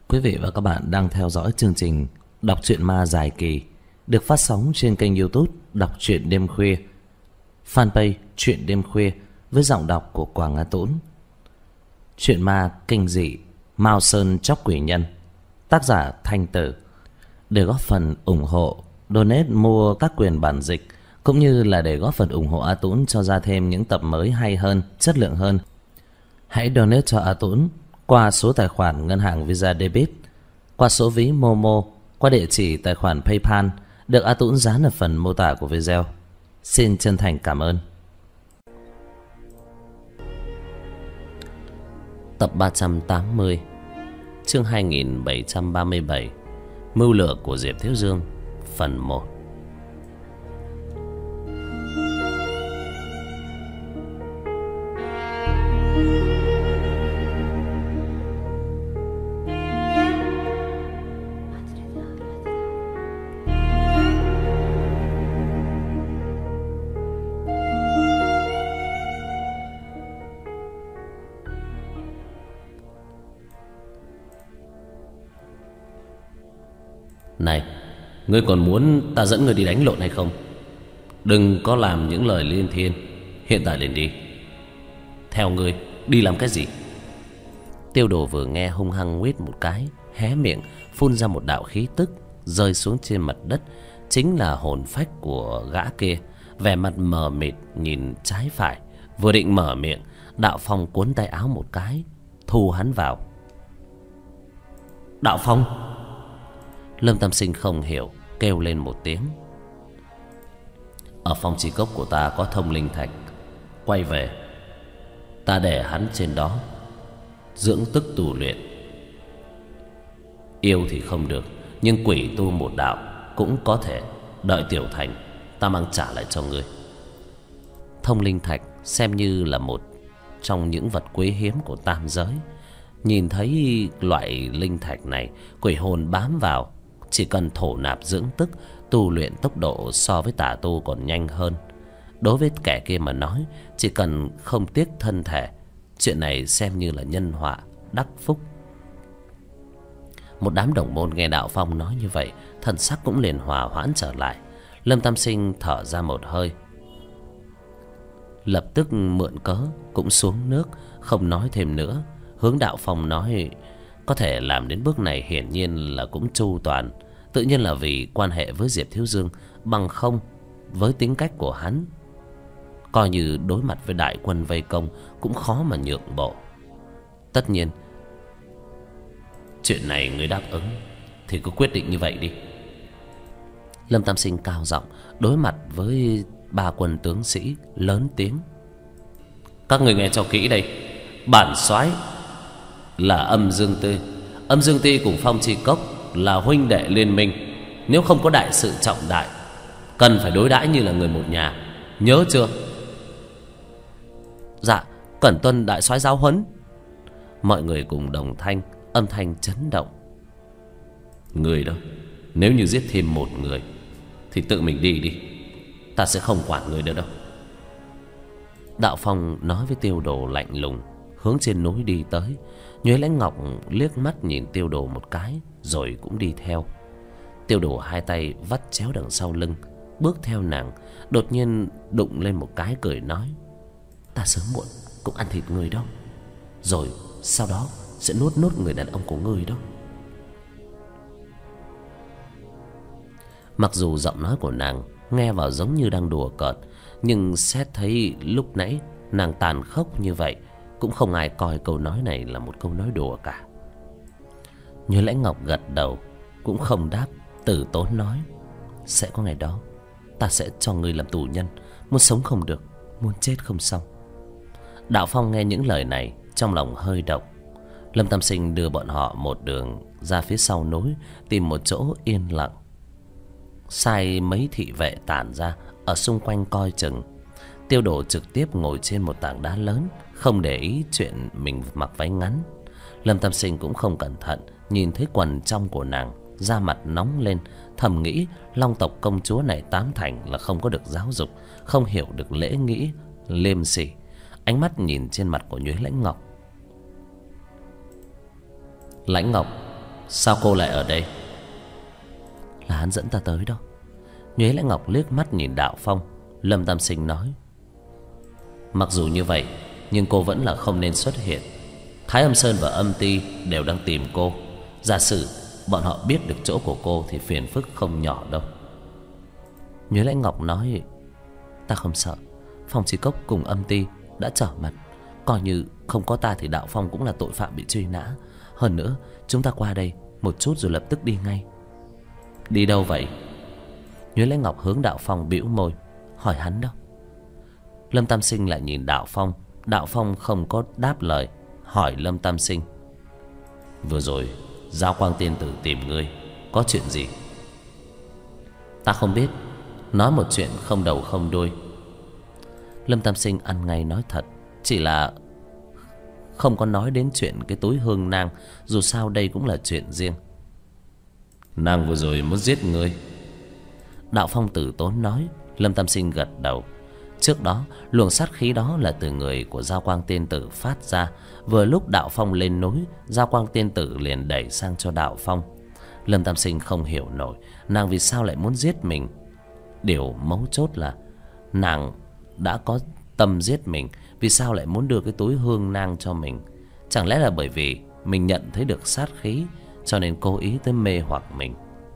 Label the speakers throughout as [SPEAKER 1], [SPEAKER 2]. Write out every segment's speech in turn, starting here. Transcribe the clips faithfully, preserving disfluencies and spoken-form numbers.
[SPEAKER 1] Quý vị và các bạn đang theo dõi chương trình Đọc truyện ma dài kỳ được phát sóng trên kênh YouTube Đọc truyện đêm khuya, fanpage Truyện đêm khuya với giọng đọc của Quảng Á Tũng. Truyện ma kinh dị Mao Sơn Chóc Quỷ Nhân, tác giả Thanh Tử. Để góp phần ủng hộ, donate mua các quyền bản dịch cũng như là để góp phần ủng hộ A Tũng cho ra thêm những tập mới hay hơn, chất lượng hơn, hãy donate cho A Tũng qua số tài khoản ngân hàng Visa Debit, qua số ví Momo, qua địa chỉ tài khoản PayPal được A Tũng dán ở phần mô tả của video. Xin chân thành cảm ơn. Tập ba trăm tám mươi, chương hai nghìn bảy trăm ba mươi bảy, Mưu lược của Diệp Thiếu Dương, phần một. Này, ngươi còn muốn ta dẫn ngươi đi đánh lộn hay không? Đừng có làm những lời liên thiên. Hiện tại liền đi. Theo ngươi, đi làm cái gì? Tiêu Đồ vừa nghe hung hăng nguyết một cái, hé miệng phun ra một đạo khí tức rơi xuống trên mặt đất. Chính là hồn phách của gã kia, vẻ mặt mờ mịt nhìn trái phải. Vừa định mở miệng, Đạo Phong cuốn tay áo một cái, thu hắn vào. Đạo Phong! Lâm Tam Sinh không hiểu, kêu lên một tiếng. Ở phong chi cốc của ta có thông linh thạch, quay về ta để hắn trên đó dưỡng tức tu luyện. Yêu thì không được, nhưng quỷ tu một đạo cũng có thể. Đợi tiểu thành, ta mang trả lại cho ngươi. Thông linh thạch xem như là một trong những vật quý hiếm của tam giới. Nhìn thấy loại linh thạch này, quỷ hồn bám vào, chỉ cần thổ nạp dưỡng tức, tu luyện tốc độ so với tà tu còn nhanh hơn. Đối với kẻ kia mà nói, chỉ cần không tiếc thân thể, chuyện này xem như là nhân họa đắc phúc. Một đám đồng môn nghe Đạo Phong nói như vậy, thần sắc cũng liền hòa hoãn trở lại. Lâm Tam Sinh thở ra một hơi, lập tức mượn cớ cũng xuống nước, không nói thêm nữa. Hướng Đạo Phong nói có thể làm đến bước này hiển nhiên là cũng chu toàn. Tự nhiên là vì quan hệ với Diệp Thiếu Dương, bằng không với tính cách của hắn, coi như đối mặt với đại quân vây công cũng khó mà nhượng bộ. Tất nhiên, chuyện này người đáp ứng thì cứ quyết định như vậy đi. Lâm Tam Sinh cao giọng đối mặt với ba quân tướng sĩ, lớn tiếng. Các người nghe cho kỹ đây. Bản soái là Âm Dương Ti. Âm Dương Ti cùng Phong Chi Cốc là huynh đệ liên minh. Nếu không có đại sự trọng đại, cần phải đối đãi như là người một nhà, nhớ chưa? Dạ, cẩn tuân đại soái giáo huấn. Mọi người cùng đồng thanh, âm thanh chấn động. Người đó, nếu như giết thêm một người thì tự mình đi đi, ta sẽ không quản người nữa đâu. Đạo Phong nói với Tiêu Đồ lạnh lùng, hướng trên núi đi tới. Nhuế Lãnh Ngọc liếc mắt nhìn Tiêu Đồ một cái, rồi cũng đi theo. Tiêu Đồ hai tay vắt chéo đằng sau lưng, bước theo nàng. Đột nhiên đụng lên một cái, cười nói: Ta sớm muộn cũng ăn thịt người đâu, rồi sau đó sẽ nuốt nốt người đàn ông của người đó. Mặc dù giọng nói của nàng nghe vào giống như đang đùa cợt, nhưng xét thấy lúc nãy nàng tàn khốc như vậy, cũng không ai coi câu nói này là một câu nói đùa cả. Như Lãnh Ngọc gật đầu, cũng không đáp, từ tốn nói: Sẽ có ngày đó, ta sẽ cho ngươi làm tù nhân, muốn sống không được, muốn chết không xong. Đạo Phong nghe những lời này, trong lòng hơi động. Lâm Tam Sinh đưa bọn họ một đường ra phía sau núi, tìm một chỗ yên lặng, sai mấy thị vệ tản ra ở xung quanh coi chừng. Tiêu Đồ trực tiếp ngồi trên một tảng đá lớn, không để ý chuyện mình mặc váy ngắn. Lâm Tam Sinh cũng không cẩn thận nhìn thấy quần trong của nàng, da mặt nóng lên, thầm nghĩ Long tộc công chúa này tám thành là không có được giáo dục, không hiểu được lễ nghĩ liêm sỉ. Ánh mắt nhìn trên mặt của Nhuế Lãnh Ngọc. Lãnh Ngọc, Sao cô lại ở đây?
[SPEAKER 2] Là hắn dẫn ta tới đó. Nhuế Lãnh Ngọc liếc mắt nhìn Đạo Phong. Lâm Tam Sinh nói:
[SPEAKER 1] Mặc dù như vậy, nhưng cô vẫn là không nên xuất hiện. Thái Âm Sơn và Âm Ti đều đang tìm cô. Giả sử bọn họ biết được chỗ của cô thì phiền phức không nhỏ đâu.
[SPEAKER 2] Nhuế Lãnh Ngọc nói: Ta không sợ. Phong Chí Cốc cùng Âm Ti đã trở mặt. Coi như không có ta thì Đạo Phong cũng là tội phạm bị truy nã. Hơn nữa chúng ta qua đây một chút rồi lập tức đi ngay.
[SPEAKER 1] Đi đâu vậy?
[SPEAKER 2] Nhuế Lãnh Ngọc hướng Đạo Phong bĩu môi, hỏi hắn đâu.
[SPEAKER 1] Lâm Tam Sinh lại nhìn Đạo Phong. Đạo Phong không có đáp lời, hỏi Lâm Tam Sinh: Vừa rồi Giao Quang tiên tử tìm ngươi, có chuyện gì?
[SPEAKER 2] Ta không biết. Nói một chuyện không đầu không đuôi. Lâm Tam Sinh ăn ngay nói thật. Chỉ là không có nói đến chuyện cái túi hương nang. Dù sao đây cũng là chuyện riêng.
[SPEAKER 1] Nàng vừa rồi muốn giết ngươi.
[SPEAKER 2] Đạo Phong tử tốn nói. Lâm Tam Sinh gật đầu. Trước đó luồng sát khí đó là từ người của Giao Quang tiên tử phát ra. Vừa lúc Đạo Phong lên núi, Giao Quang tiên tử liền đẩy sang cho Đạo Phong. Lâm Tam Sinh không hiểu nổi nàng vì sao lại muốn giết mình. Điều mấu chốt là nàng đã có tâm giết mình, vì sao lại muốn đưa cái túi hương nang cho mình? Chẳng lẽ là bởi vì mình nhận thấy được sát khí cho nên cố ý tới mê hoặc mình?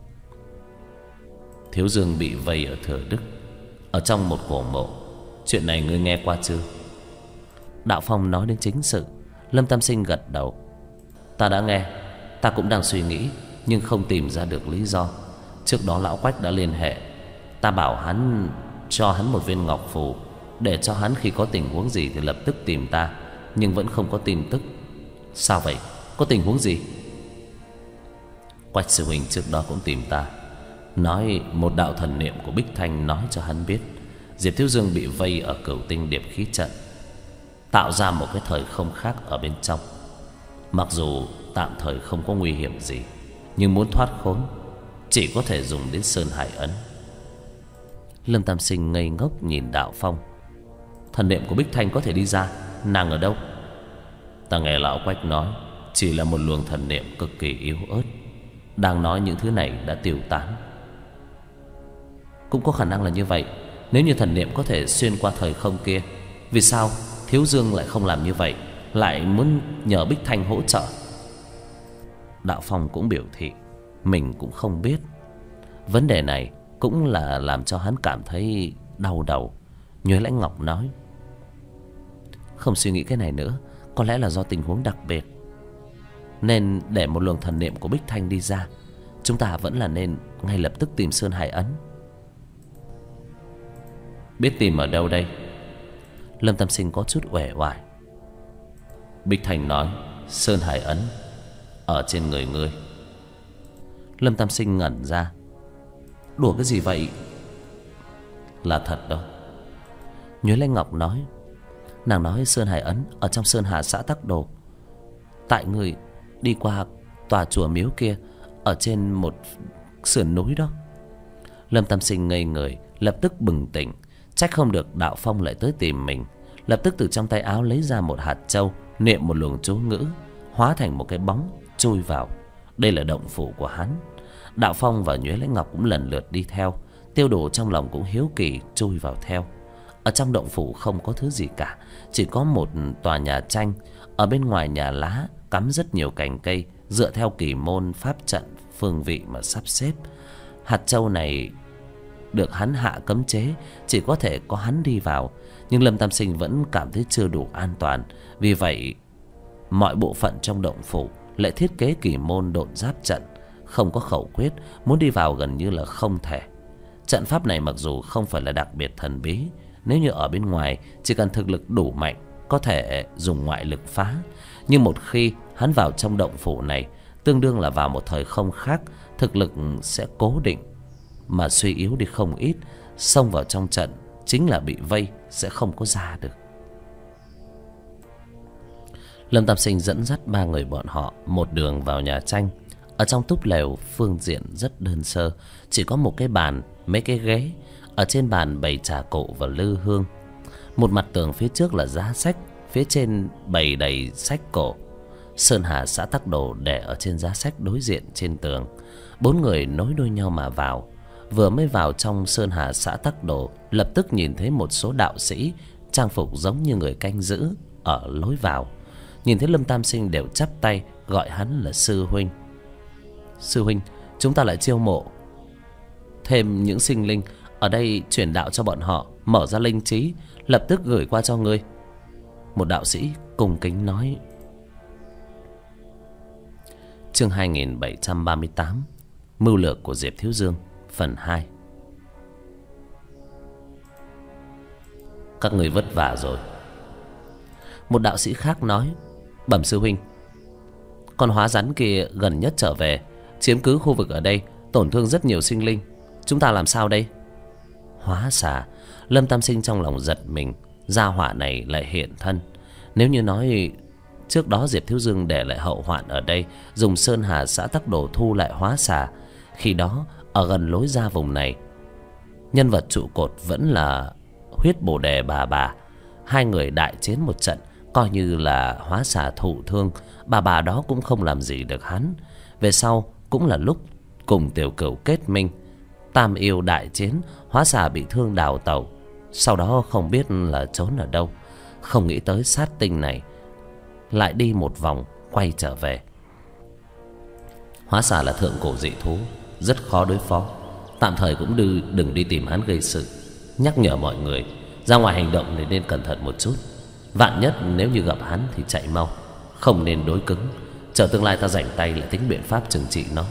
[SPEAKER 1] Thiếu Dương bị vây ở Thừa Đức, ở trong một cổ mộ. Chuyện này ngươi nghe qua chưa?
[SPEAKER 2] Đạo Phong nói đến chính sự. Lâm Tam Sinh gật đầu.
[SPEAKER 1] Ta đã nghe. Ta cũng đang suy nghĩ, nhưng không tìm ra được lý do. Trước đó Lão Quách đã liên hệ. Ta bảo hắn cho hắn một viên ngọc phù, để cho hắn khi có tình huống gì thì lập tức tìm ta. Nhưng vẫn không có tin tức.
[SPEAKER 2] Sao vậy? Có tình huống gì?
[SPEAKER 1] Quách sư huynh trước đó cũng tìm ta, nói một đạo thần niệm của Bích Thanh nói cho hắn biết Diệp Thiếu Dương bị vây ở Cửu Tinh Điệp Khí Trận, tạo ra một cái thời không khác ở bên trong. Mặc dù tạm thời không có nguy hiểm gì, nhưng muốn thoát khốn chỉ có thể dùng đến Sơn Hải Ấn.
[SPEAKER 2] Lâm Tam Sinh ngây ngốc nhìn Đạo Phong. Thần niệm của Bích Thanh có thể đi ra, nàng ở đâu?
[SPEAKER 1] Ta nghe Lão Quách nói chỉ là một luồng thần niệm cực kỳ yếu ớt, đang nói những thứ này đã tiêu tán.
[SPEAKER 2] Cũng có khả năng là như vậy. Nếu như thần niệm có thể xuyên qua thời không kia, vì sao Thiếu Dương lại không làm như vậy, lại muốn nhờ Bích Thanh hỗ trợ? Đạo Phong cũng biểu thị mình cũng không biết. Vấn đề này cũng là làm cho hắn cảm thấy đau đầu. Nhuế Lãnh Ngọc nói: Không suy nghĩ cái này nữa. Có lẽ là do tình huống đặc biệt, nên để một luồng thần niệm của Bích Thanh đi ra, chúng ta vẫn là nên ngay lập tức tìm Sơn Hải Ấn.
[SPEAKER 1] Biết tìm ở đâu đây?
[SPEAKER 2] Lâm Tam Sinh có chút uể oải.
[SPEAKER 1] Bích Thanh nói Sơn Hải Ấn ở trên người ngươi.
[SPEAKER 2] Lâm Tam Sinh ngẩn ra. Đùa cái gì vậy?
[SPEAKER 1] Là thật đó.
[SPEAKER 2] Nhuế Lãnh Ngọc nói. Nàng nói Sơn Hải Ấn ở trong Sơn Hà xã Tắc Đồ. Tại người đi qua tòa chùa miếu kia, ở trên một sườn núi đó. Lâm Tam Sinh ngây người, lập tức bừng tỉnh. Trách không được Đạo Phong lại tới tìm mình. Lập tức từ trong tay áo lấy ra một hạt châu, niệm một luồng chú ngữ, hóa thành một cái bóng chui vào. Đây là động phủ của hắn. Đạo Phong và Nhuế Lãnh Ngọc cũng lần lượt đi theo. Tiêu Đồ trong lòng cũng hiếu kỳ chui vào theo. Ở trong động phủ không có thứ gì cả, chỉ có một tòa nhà tranh. Ở bên ngoài nhà lá cắm rất nhiều cành cây, dựa theo kỳ môn pháp trận phương vị mà sắp xếp. Hạt châu này được hắn hạ cấm chế, chỉ có thể có hắn đi vào. Nhưng Lâm Tam Sinh vẫn cảm thấy chưa đủ an toàn. Vì vậy mọi bộ phận trong động phủ lại thiết kế kỳ môn độn giáp trận, không có khẩu quyết, muốn đi vào gần như là không thể. Trận pháp này mặc dù không phải là đặc biệt thần bí, nếu như ở bên ngoài chỉ cần thực lực đủ mạnh có thể dùng ngoại lực phá. Nhưng một khi hắn vào trong động phủ này, tương đương là vào một thời không khác, thực lực sẽ cố định mà suy yếu đi không ít. Xông vào trong trận chính là bị vây, sẽ không có ra được. Lâm Tam Sinh dẫn dắt ba người bọn họ một đường vào nhà tranh. Ở trong túp lều phương diện rất đơn sơ, chỉ có một cái bàn, mấy cái ghế. Ở trên bàn bày trà cổ và lư hương. Một mặt tường phía trước là giá sách, phía trên bày đầy sách cổ.
[SPEAKER 1] sơn hà xã Tắc Đồ để ở trên giá sách đối diện trên tường. Bốn người nối đuôi nhau mà vào. Vừa mới vào trong sơn hà xã Tắc Đồ, lập tức nhìn thấy một số đạo sĩ trang phục giống như người canh giữ ở lối vào. Nhìn thấy Lâm Tam Sinh đều chắp tay gọi hắn là sư huynh. Sư huynh, chúng ta lại chiêu mộ thêm những sinh linh ở đây, truyền đạo cho bọn họ, mở ra linh trí, lập tức gửi qua cho ngươi. Một đạo sĩ cung kính nói. Chương hai nghìn bảy trăm ba mươi tám, mưu lược của Diệp Thiếu Dương, phần hai. Các người vất vả rồi. Một đạo sĩ khác nói. Bẩm sư huynh, con hóa rắn kia gần nhất trở về, chiếm cứ khu vực ở đây, tổn thương rất nhiều sinh linh. Chúng ta làm sao đây? Hóa xà. Lâm Tam Sinh trong lòng giật mình, gia họa này lại hiện thân. Nếu như nói trước đó Diệp Thiếu Dương để lại hậu hoạn ở đây, dùng sơn hà xã Tắc Đồ thu lại hóa xà, khi đó ở gần lối ra vùng này, nhân vật trụ cột vẫn là Huyết Bồ Đề bà bà. Hai người đại chiến một trận, coi như là hóa xà thụ thương, bà bà đó cũng không làm gì được hắn. Về sau cũng là lúc cùng Tiểu Cửu kết minh, tam yêu đại chiến, hóa xà bị thương đào tẩu, sau đó không biết là trốn ở đâu. Không nghĩ tới sát tinh này lại đi một vòng quay trở về. Hóa xà là thượng cổ dị thú, rất khó đối phó. Tạm thời cũng đừng, đừng đi tìm hắn gây sự. Nhắc nhở mọi người ra ngoài hành động thì nên cẩn thận một chút. Vạn nhất nếu như gặp hắn thì chạy mau, không nên đối cứng. Chờ tương lai ta rảnh tay lại tính biện pháp trừng trị nó.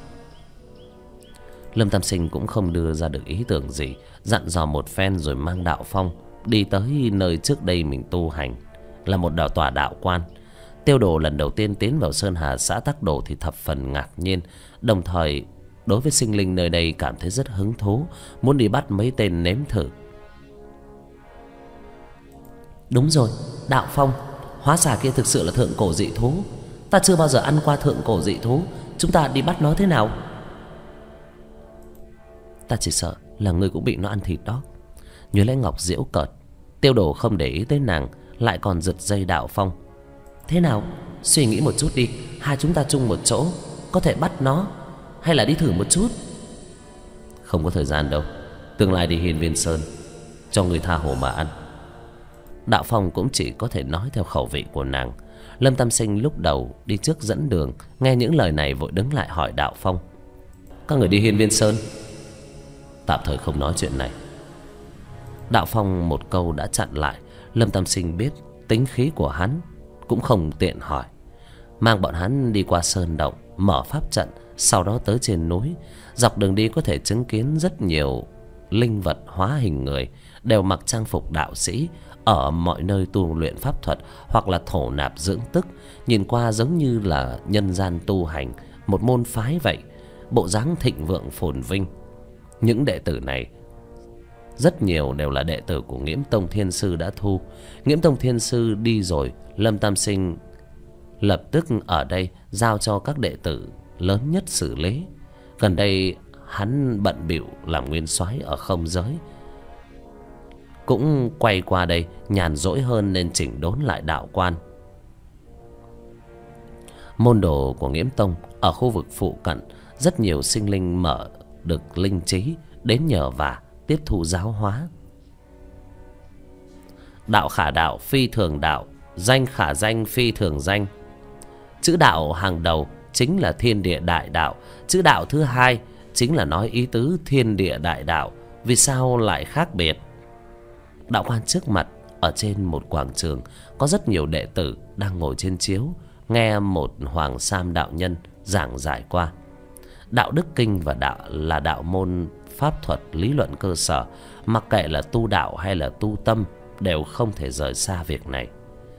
[SPEAKER 1] Lâm Tam Sinh cũng không đưa ra được ý tưởng gì, dặn dò một phen rồi mang Đạo Phong đi tới nơi trước đây mình tu hành, là một đạo tòa đạo quan. Tiêu Đồ lần đầu tiên tiến vào sơn hà xã Tắc Đồ thì thập phần ngạc nhiên, đồng thời đối với sinh linh nơi đây cảm thấy rất hứng thú, muốn đi bắt mấy tên nếm thử. Đúng rồi, Đạo Phong, hóa xà kia thực sự là thượng cổ dị thú. Ta chưa bao giờ ăn qua thượng cổ dị thú, chúng ta đi bắt nó thế nào? Ta chỉ sợ là ngươi cũng bị nó ăn thịt đó. Như Lễ Ngọc giễu cợt. Tiêu Đồ không để ý tới nàng, lại còn giật dây Đạo Phong. Thế nào, suy nghĩ một chút đi, hai chúng ta chung một chỗ, có thể bắt nó, hay là đi thử một chút? Không có thời gian đâu, tương lai đi Hiên Viên Sơn, cho người tha hồ mà ăn. Đạo Phong cũng chỉ có thể nói theo khẩu vị của nàng. Lâm Tam Sinh lúc đầu đi trước dẫn đường, nghe những lời này vội đứng lại hỏi Đạo Phong. Các người đi Hiên Viên Sơn? Tạm thời không nói chuyện này. Đạo Phong một câu đã chặn lại. Lâm Tam Sinh biết tính khí của hắn, cũng không tiện hỏi. Mang bọn hắn đi qua sơn động, mở pháp trận, sau đó tới trên núi. Dọc đường đi có thể chứng kiến rất nhiều linh vật hóa hình người, đều mặc trang phục đạo sĩ, ở mọi nơi tu luyện pháp thuật hoặc là thổ nạp dưỡng tức, nhìn qua giống như là nhân gian tu hành, một môn phái vậy, bộ dáng thịnh vượng phồn vinh. Những đệ tử này rất nhiều đều là đệ tử của Nghiễm Tông Thiên Sư đã thu. Nghiễm Tông Thiên Sư đi rồi, Lâm Tam Sinh lập tức ở đây giao cho các đệ tử lớn nhất xử lý. Gần đây hắn bận bịu làm nguyên soái ở không giới, cũng quay qua đây nhàn rỗi hơn nên chỉnh đốn lại đạo quan. Môn đồ của Nghiễm Tông ở khu vực phụ cận, rất nhiều sinh linh mở được linh trí đến nhờ vả tiếp thu giáo hóa. Đạo khả đạo phi thường đạo, danh khả danh phi thường danh. Chữ đạo hàng đầu chính là thiên địa đại đạo, chữ đạo thứ hai chính là nói ý tứ thiên địa đại đạo. Vì sao lại khác biệt? Đạo quan trước mặt, ở trên một quảng trường, có rất nhiều đệ tử đang ngồi trên chiếu, nghe một Hoàng Sam đạo nhân giảng giải qua. Đạo đức kinh và đạo là đạo môn pháp thuật lý luận cơ sở, mặc kệ là tu đạo hay là tu tâm đều không thể rời xa việc này.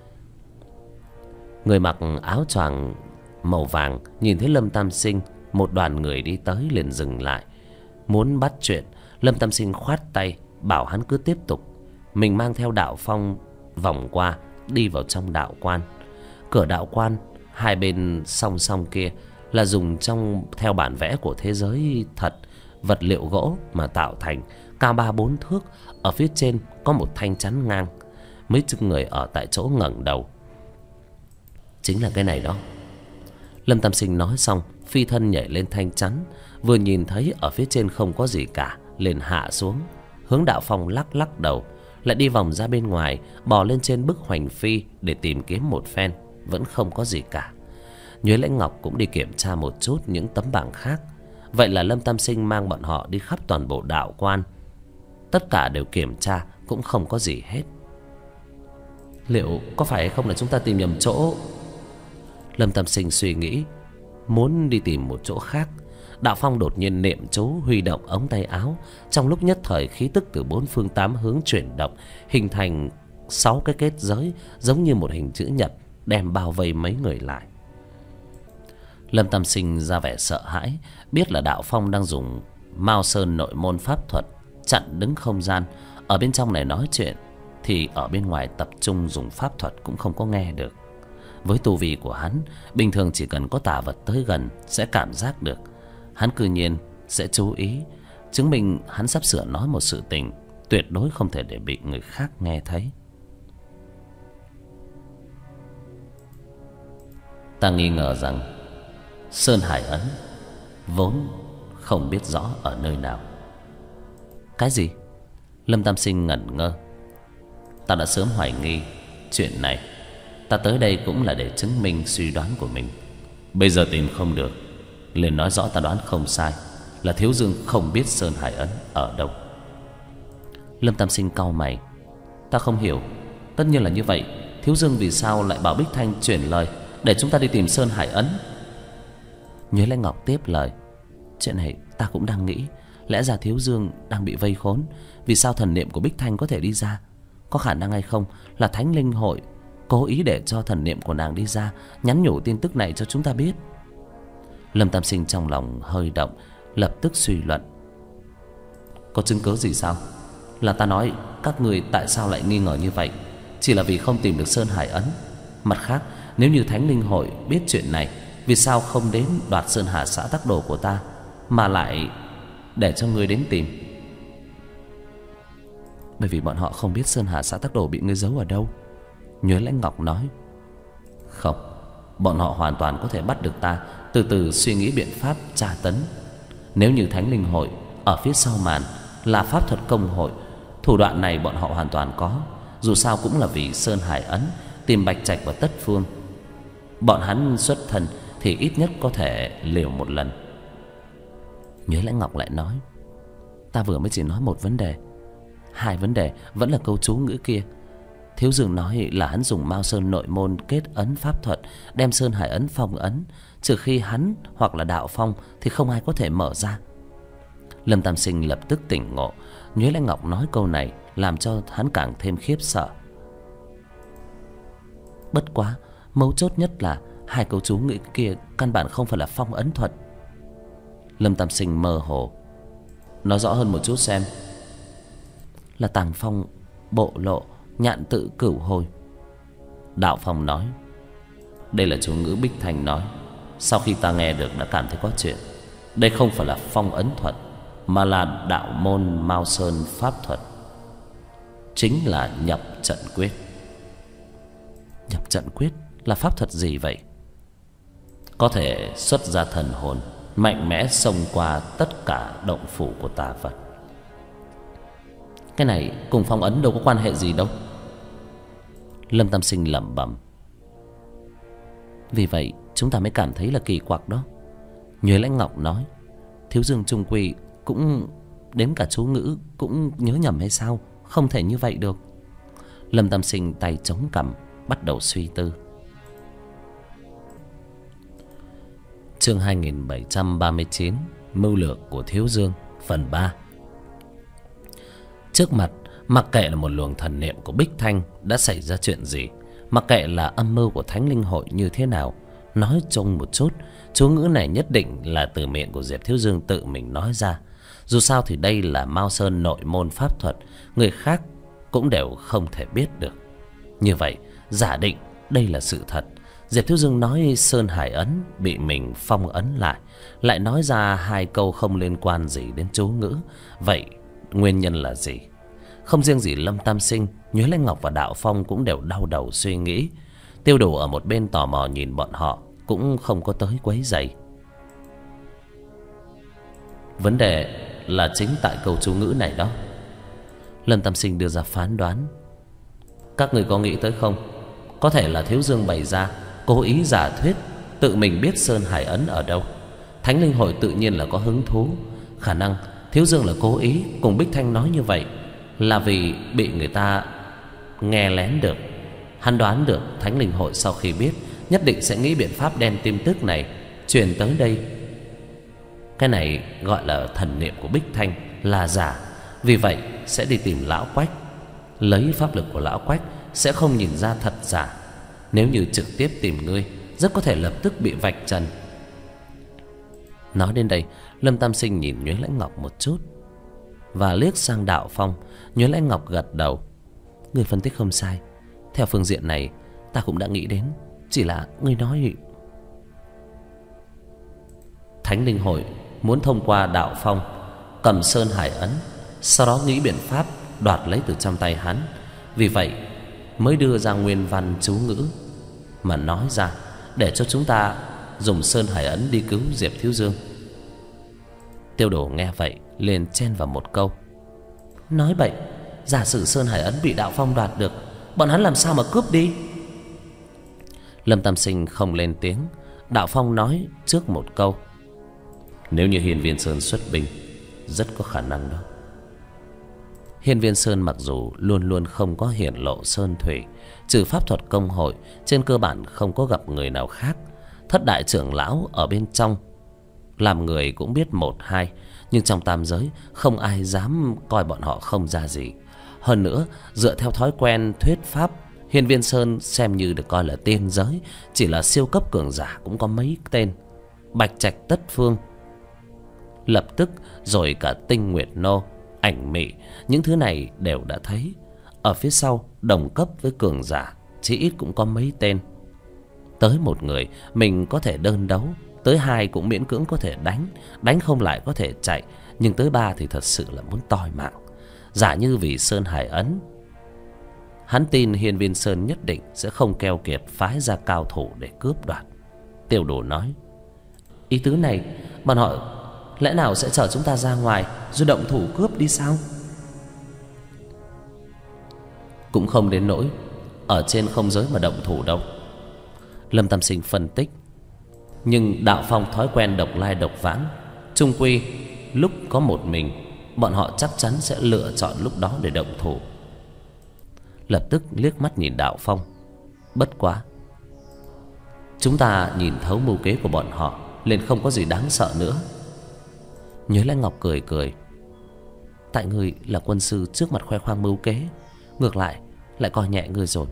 [SPEAKER 1] Người mặc áo choàng màu vàng nhìn thấy Lâm Tam Sinh, một đoàn người đi tới liền dừng lại, muốn bắt chuyện. Lâm Tam Sinh khoát tay bảo hắn cứ tiếp tục. Mình mang theo Đạo Phong vòng qua, đi vào trong đạo quan. Cửa đạo quan hai bên song song kia là dùng trong theo bản vẽ của thế giới thật, vật liệu gỗ mà tạo thành, cao ba bốn thước. Ở phía trên có một thanh chắn ngang. Mấy chục người ở tại chỗ ngẩng đầu Chính là cái này đó. Lâm Tam Sinh nói xong, phi thân nhảy lên thanh chắn. Vừa nhìn thấy ở phía trên không có gì cả, liền hạ xuống. Hướng Đạo Phong lắc lắc đầu, lại đi vòng ra bên ngoài, bò lên trên bức hoành phi để tìm kiếm một phen. Vẫn không có gì cả. Nhuế Lãnh Ngọc cũng đi kiểm tra một chút những tấm bảng khác. Vậy là Lâm Tam Sinh mang bọn họ đi khắp toàn bộ đạo quan. Tất cả đều kiểm tra, cũng không có gì hết. Liệu có phải không là chúng ta tìm nhầm chỗ? Lâm Tam Sinh suy nghĩ, muốn đi tìm một chỗ khác. Đạo Phong đột nhiên niệm chú, huy động ống tay áo. Trong lúc nhất thời, khí tức từ bốn phương tám hướng chuyển động, hình thành sáu cái kết giới giống như một hình chữ nhật, đem bao vây mấy người lại. Lâm Tam Sinh ra vẻ sợ hãi, biết là Đạo Phong đang dùng Mao Sơn nội môn pháp thuật chặn đứng không gian. Ở bên trong này nói chuyện thì ở bên ngoài tập trung dùng pháp thuật cũng không có nghe được. Với tu vi của hắn, bình thường chỉ cần có tà vật tới gần sẽ cảm giác được. Hắn cư nhiên sẽ chú ý, chứng minh hắn sắp sửa nói một sự tình tuyệt đối không thể để bị người khác nghe thấy. Ta nghi ngờ rằng Sơn Hải Ấn vốn không biết rõ ở nơi nào. Cái gì? Lâm Tam Sinh ngẩn ngơ. Ta đã sớm hoài nghi chuyện này. Ta tới đây cũng là để chứng minh suy đoán của mình. Bây giờ tìm không được, liền nói rõ ta đoán không sai, là Thiếu Dương không biết Sơn Hải Ấn ở đâu. Lâm Tam Sinh cau mày. Ta không hiểu. Tất nhiên là như vậy, Thiếu Dương vì sao lại bảo Bích Thanh chuyển lời để chúng ta đi tìm Sơn Hải Ấn? Nhuế Lãnh Ngọc tiếp lời. Chuyện này ta cũng đang nghĩ. Lẽ ra Thiếu Dương đang bị vây khốn. Vì sao thần niệm của Bích Thanh có thể đi ra? Có khả năng hay không là Thánh Linh Hội cố ý để cho thần niệm của nàng đi ra, nhắn nhủ tin tức này cho chúng ta biết? Lâm Tam Sinh trong lòng hơi động, lập tức suy luận. Có chứng cứ gì sao? Là ta nói các người tại sao lại nghi ngờ như vậy? Chỉ là vì không tìm được Sơn Hải Ấn. Mặt khác, nếu như Thánh Linh Hội biết chuyện này, vì sao không đến đoạt Sơn Hà xã tắc đồ của ta, mà lại để cho ngươi đến tìm? Bởi vì bọn họ không biết Sơn Hà xã tắc đồ bị ngươi giấu ở đâu. Nhuế Lãnh Ngọc nói. Không, bọn họ hoàn toàn có thể bắt được ta, từ từ suy nghĩ biện pháp tra tấn. Nếu như Thánh Linh Hội ở phía sau màn là pháp thuật công hội, thủ đoạn này bọn họ hoàn toàn có. Dù sao cũng là vì Sơn Hải Ấn, tìm Bạch Trạch và Tất Phương. Bọn hắn xuất thân thì ít nhất có thể liều một lần. Nhuế Lãnh Ngọc lại nói. Ta vừa mới chỉ nói một vấn đề. Hai vấn đề vẫn là câu chú ngữ kia. Thiếu Dương nói là hắn dùng Mao Sơn nội môn kết ấn pháp thuật, đem Sơn Hải Ấn phong ấn. Trừ khi hắn hoặc là Đạo Phong thì không ai có thể mở ra. Lâm Tam Sinh lập tức tỉnh ngộ. Nhuế Lãnh Ngọc nói câu này làm cho hắn càng thêm khiếp sợ. Bất quá, mấu chốt nhất là hai câu chú ngữ kia căn bản không phải là phong ấn thuật. Lâm Tam Sinh mơ hồ. Nói rõ hơn một chút xem. Là tàng phong, bộ lộ, nhạn tự cửu hồi. Đạo Phong nói. Đây là chú ngữ Bích Thanh nói. Sau khi ta nghe được đã cảm thấy có chuyện. Đây không phải là phong ấn thuật, mà là đạo môn Mao Sơn pháp thuật. Chính là nhập trận quyết. Nhập trận quyết là pháp thuật gì vậy? Có thể xuất ra thần hồn, mạnh mẽ xông qua tất cả động phủ của tà vật. Cái này cùng phong ấn đâu có quan hệ gì đâu. Lâm Tam Sinh lẩm bẩm. Vì vậy chúng ta mới cảm thấy là kỳ quặc đó. Nhuế Lãnh Ngọc nói. Thiếu Dương trung quy cũng đến cả chú ngữ cũng nhớ nhầm hay sao? Không thể như vậy được. Lâm Tam Sinh tay chống cằm, bắt đầu suy tư. Chương hai nghìn bảy trăm ba mươi chín. Mưu lược của Thiếu Dương, phần ba. Trước mặt, mặc kệ là một luồng thần niệm của Bích Thanh đã xảy ra chuyện gì, mặc kệ là âm mưu của Thánh Linh Hội như thế nào, nói chung một chút, chú ngữ này nhất định là từ miệng của Diệp Thiếu Dương tự mình nói ra. Dù sao thì đây là Mao Sơn nội môn pháp thuật, người khác cũng đều không thể biết được. Như vậy, giả định đây là sự thật, Diệp Thiếu Dương nói Sơn Hải Ấn bị mình phong ấn lại, lại nói ra hai câu không liên quan gì đến chú ngữ. Vậy nguyên nhân là gì? Không riêng gì Lâm Tam Sinh, Nhuế Lãnh Ngọc và Đạo Phong cũng đều đau đầu suy nghĩ. Tiêu Đồ ở một bên tò mò nhìn bọn họ, cũng không có tới quấy rầy. Vấn đề là chính tại câu chú ngữ này đó. Lâm Tam Sinh đưa ra phán đoán. Các người có nghĩ tới không, có thể là Thiếu Dương bày ra, cố ý giả thuyết tự mình biết Sơn Hải Ấn ở đâu. Thánh Linh Hội tự nhiên là có hứng thú. Khả năng Thiếu Dương là cố ý cùng Bích Thanh nói như vậy là vì bị người ta nghe lén được. Hắn đoán được Thánh Linh Hội sau khi biết nhất định sẽ nghĩ biện pháp đem tin tức này truyền tới đây. Cái này gọi là thần niệm của Bích Thanh là giả, vì vậy sẽ đi tìm Lão Quách. Lấy pháp lực của Lão Quách sẽ không nhìn ra thật giả. Nếu như trực tiếp tìm ngươi, rất có thể lập tức bị vạch trần. Nói đến đây, Lâm Tam Sinh nhìn Nhuế Lãnh Ngọc một chút và liếc sang Đạo Phong. Nhuế Lãnh Ngọc gật đầu. Người phân tích không sai. Theo phương diện này ta cũng đã nghĩ đến, chỉ là ngươi nói Thánh Linh Hội muốn thông qua Đạo Phong cầm Sơn Hải Ấn, sau đó nghĩ biện pháp đoạt lấy từ trong tay hắn. Vì vậy mới đưa ra nguyên văn chú ngữ mà nói ra, để cho chúng ta dùng Sơn Hải Ấn đi cứu Diệp Thiếu Dương. Tiêu Đồ nghe vậy liền chen vào một câu. Nói bậy, giả sử Sơn Hải Ấn bị Đạo Phong đoạt được, bọn hắn làm sao mà cướp đi? Lâm Tam Sinh không lên tiếng. Đạo Phong nói trước một câu. Nếu như Hiên Viên Sơn xuất binh, rất có khả năng đó. Hiên Viên Sơn mặc dù luôn luôn không có hiển lộ sơn thủy, trừ pháp thuật công hội, trên cơ bản không có gặp người nào khác. Thất đại trưởng lão ở bên trong làm người cũng biết một hai, nhưng trong tam giới không ai dám coi bọn họ không ra gì. Hơn nữa, dựa theo thói quen thuyết pháp, Hiên Viên Sơn xem như được coi là tiên giới, chỉ là siêu cấp cường giả cũng có mấy tên. Bạch Trạch Tất Phương, Lập Tức, rồi cả Tinh Nguyệt Nô, Ảnh Mị, những thứ này đều đã thấy. Ở phía sau đồng cấp với cường giả chỉ ít cũng có mấy tên. Tới một người mình có thể đơn đấu, tới hai cũng miễn cưỡng có thể đánh, đánh không lại có thể chạy, nhưng tới ba thì thật sự là muốn toi mạng. Giả như vì Sơn Hải Ấn, hắn tin Hiên Viên Sơn nhất định sẽ không keo kiệt phái ra cao thủ để cướp đoạt. Tiêu Đồ nói, ý tứ này bọn họ lẽ nào sẽ chở chúng ta ra ngoài rồi động thủ cướp đi sao? Cũng không đến nỗi ở trên không giới mà động thủ đâu. Lâm Tam Sinh phân tích. Nhưng Đạo Phong thói quen độc lai độc vãng, chung quy lúc có một mình, bọn họ chắc chắn sẽ lựa chọn lúc đó để động thủ. Lập tức liếc mắt nhìn Đạo Phong. Bất quá, chúng ta nhìn thấu mưu kế của bọn họ, nên không có gì đáng sợ nữa. Nhuế Lãnh Ngọc cười cười. Tại ngươi là quân sư trước mặt khoe khoang mưu kế, ngược lại lại coi nhẹ ngươi rồi.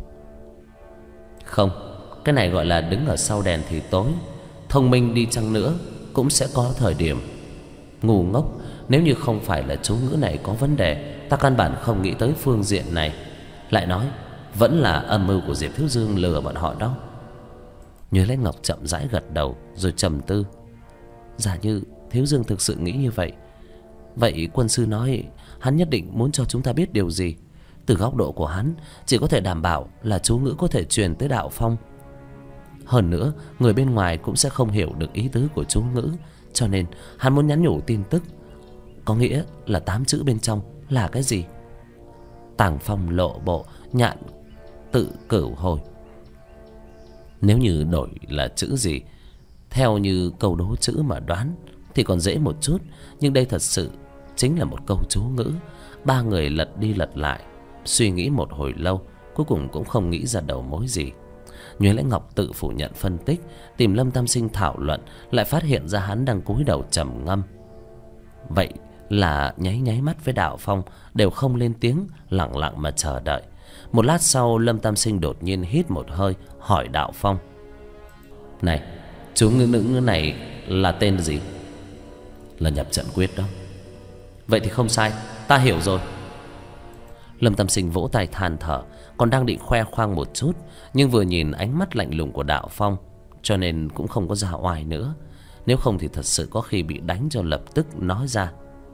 [SPEAKER 1] Không, cái này gọi là đứng ở sau đèn thì tối. Thông minh đi chăng nữa cũng sẽ có thời điểm ngu ngốc. Nếu như không phải là chú ngữ này có vấn đề, ta căn bản không nghĩ tới phương diện này. Lại nói, vẫn là âm mưu của Diệp Thiếu Dương lừa bọn họ đó. Nhuế Lãnh Ngọc chậm rãi gật đầu rồi trầm tư. Giả như Thiếu Dương thực sự nghĩ như vậy, vậy quân sư nói hắn nhất định muốn cho chúng ta biết điều gì? Từ góc độ của hắn, chỉ có thể đảm bảo là chú ngữ có thể truyền tới Đạo Phong. Hơn nữa, người bên ngoài cũng sẽ không hiểu được ý tứ của chú ngữ, cho nên hắn muốn nhắn nhủ tin tức. Có nghĩa là tám chữ bên trong là cái gì? Tàng phong lộ bộ, nhạn tự cửu hồi. Nếu như đổi là chữ gì, theo như câu đố chữ mà đoán thì còn dễ một chút, nhưng đây thật sự chính là một câu chú ngữ. Ba người lật đi lật lại, suy nghĩ một hồi lâu, cuối cùng cũng không nghĩ ra đầu mối gì. Nhuế Lãnh Ngọc tự phủ nhận phân tích, tìm Lâm Tam Sinh thảo luận, lại phát hiện ra hắn đang cúi đầu trầm ngâm. Vậy là nháy nháy mắt với Đạo Phong, đều không lên tiếng, lặng lặng mà chờ đợi. Một lát sau, Lâm Tam Sinh đột nhiên hít một hơi, hỏi Đạo Phong: Này, chú ngữ nữ này là tên gì? Là nhập trận quyết đó. Vậy thì không sai, ta hiểu rồi. Lâm Tam Sinh vỗ tay than thở, còn đang định khoe khoang một chút, nhưng vừa nhìn ánh mắt lạnh lùng của Đạo Phong, cho nên cũng không có ra oai nữa. Nếu không thì thật sự có khi bị đánh cho lập tức nói ra.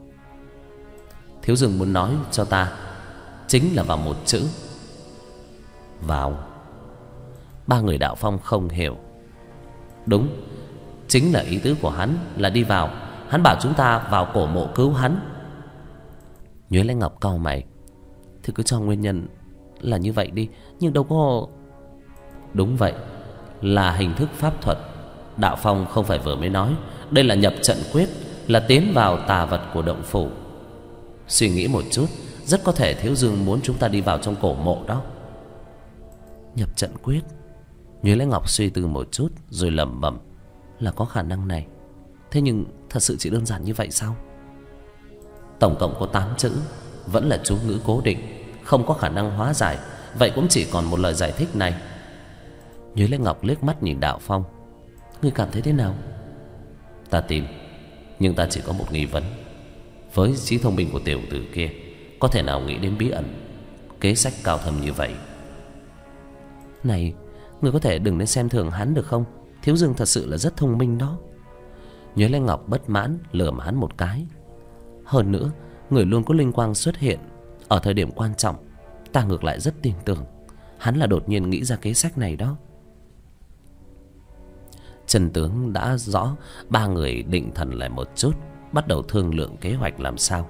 [SPEAKER 1] Thiếu Dương muốn nói cho ta chính là vào một chữ: vào. Ba người Đạo Phong không hiểu. Đúng, chính là ý tứ của hắn là đi vào. Hắn bảo chúng ta vào cổ mộ cứu hắn.
[SPEAKER 2] Nhuế Lãnh Ngọc cau mày. Thì cứ cho nguyên nhân là như vậy đi, nhưng đâu có...
[SPEAKER 1] Đúng vậy, là hình thức pháp thuật. Đạo Phong không phải vừa mới nói, đây là nhập trận quyết, là tiến vào tà vật của động phủ. Suy nghĩ một chút, rất có thể Thiếu Dương muốn chúng ta đi vào trong cổ mộ đó.
[SPEAKER 2] Nhập trận quyết. Nhuế Lãnh Ngọc suy tư một chút rồi lẩm bẩm. Là có khả năng này. Thế nhưng thật sự chỉ đơn giản như vậy sao?
[SPEAKER 1] Tổng cộng có tám chữ, vẫn là chú ngữ cố định, không có khả năng hóa giải. Vậy cũng chỉ còn một lời giải thích này.
[SPEAKER 2] Nhuế Lãnh Ngọc liếc mắt nhìn Đạo Phong. Ngươi cảm thấy thế nào?
[SPEAKER 1] Ta tin, nhưng ta chỉ có một nghi vấn. Với trí thông minh của tiểu tử kia, có thể nào nghĩ đến bí ẩn, kế sách cao thâm như vậy?
[SPEAKER 2] Này, ngươi có thể đừng nên xem thường hắn được không? Thiếu Dương thật sự là rất thông minh đó. Nhuế Lãnh Ngọc bất mãn lườm hắn một cái. Hơn nữa, người luôn có linh quang xuất hiện ở thời điểm quan trọng. Ta ngược lại rất tin tưởng hắn là đột nhiên nghĩ ra kế sách này đó.
[SPEAKER 1] Trần tướng đã rõ, ba người định thần lại một chút, bắt đầu thương lượng kế hoạch làm sao.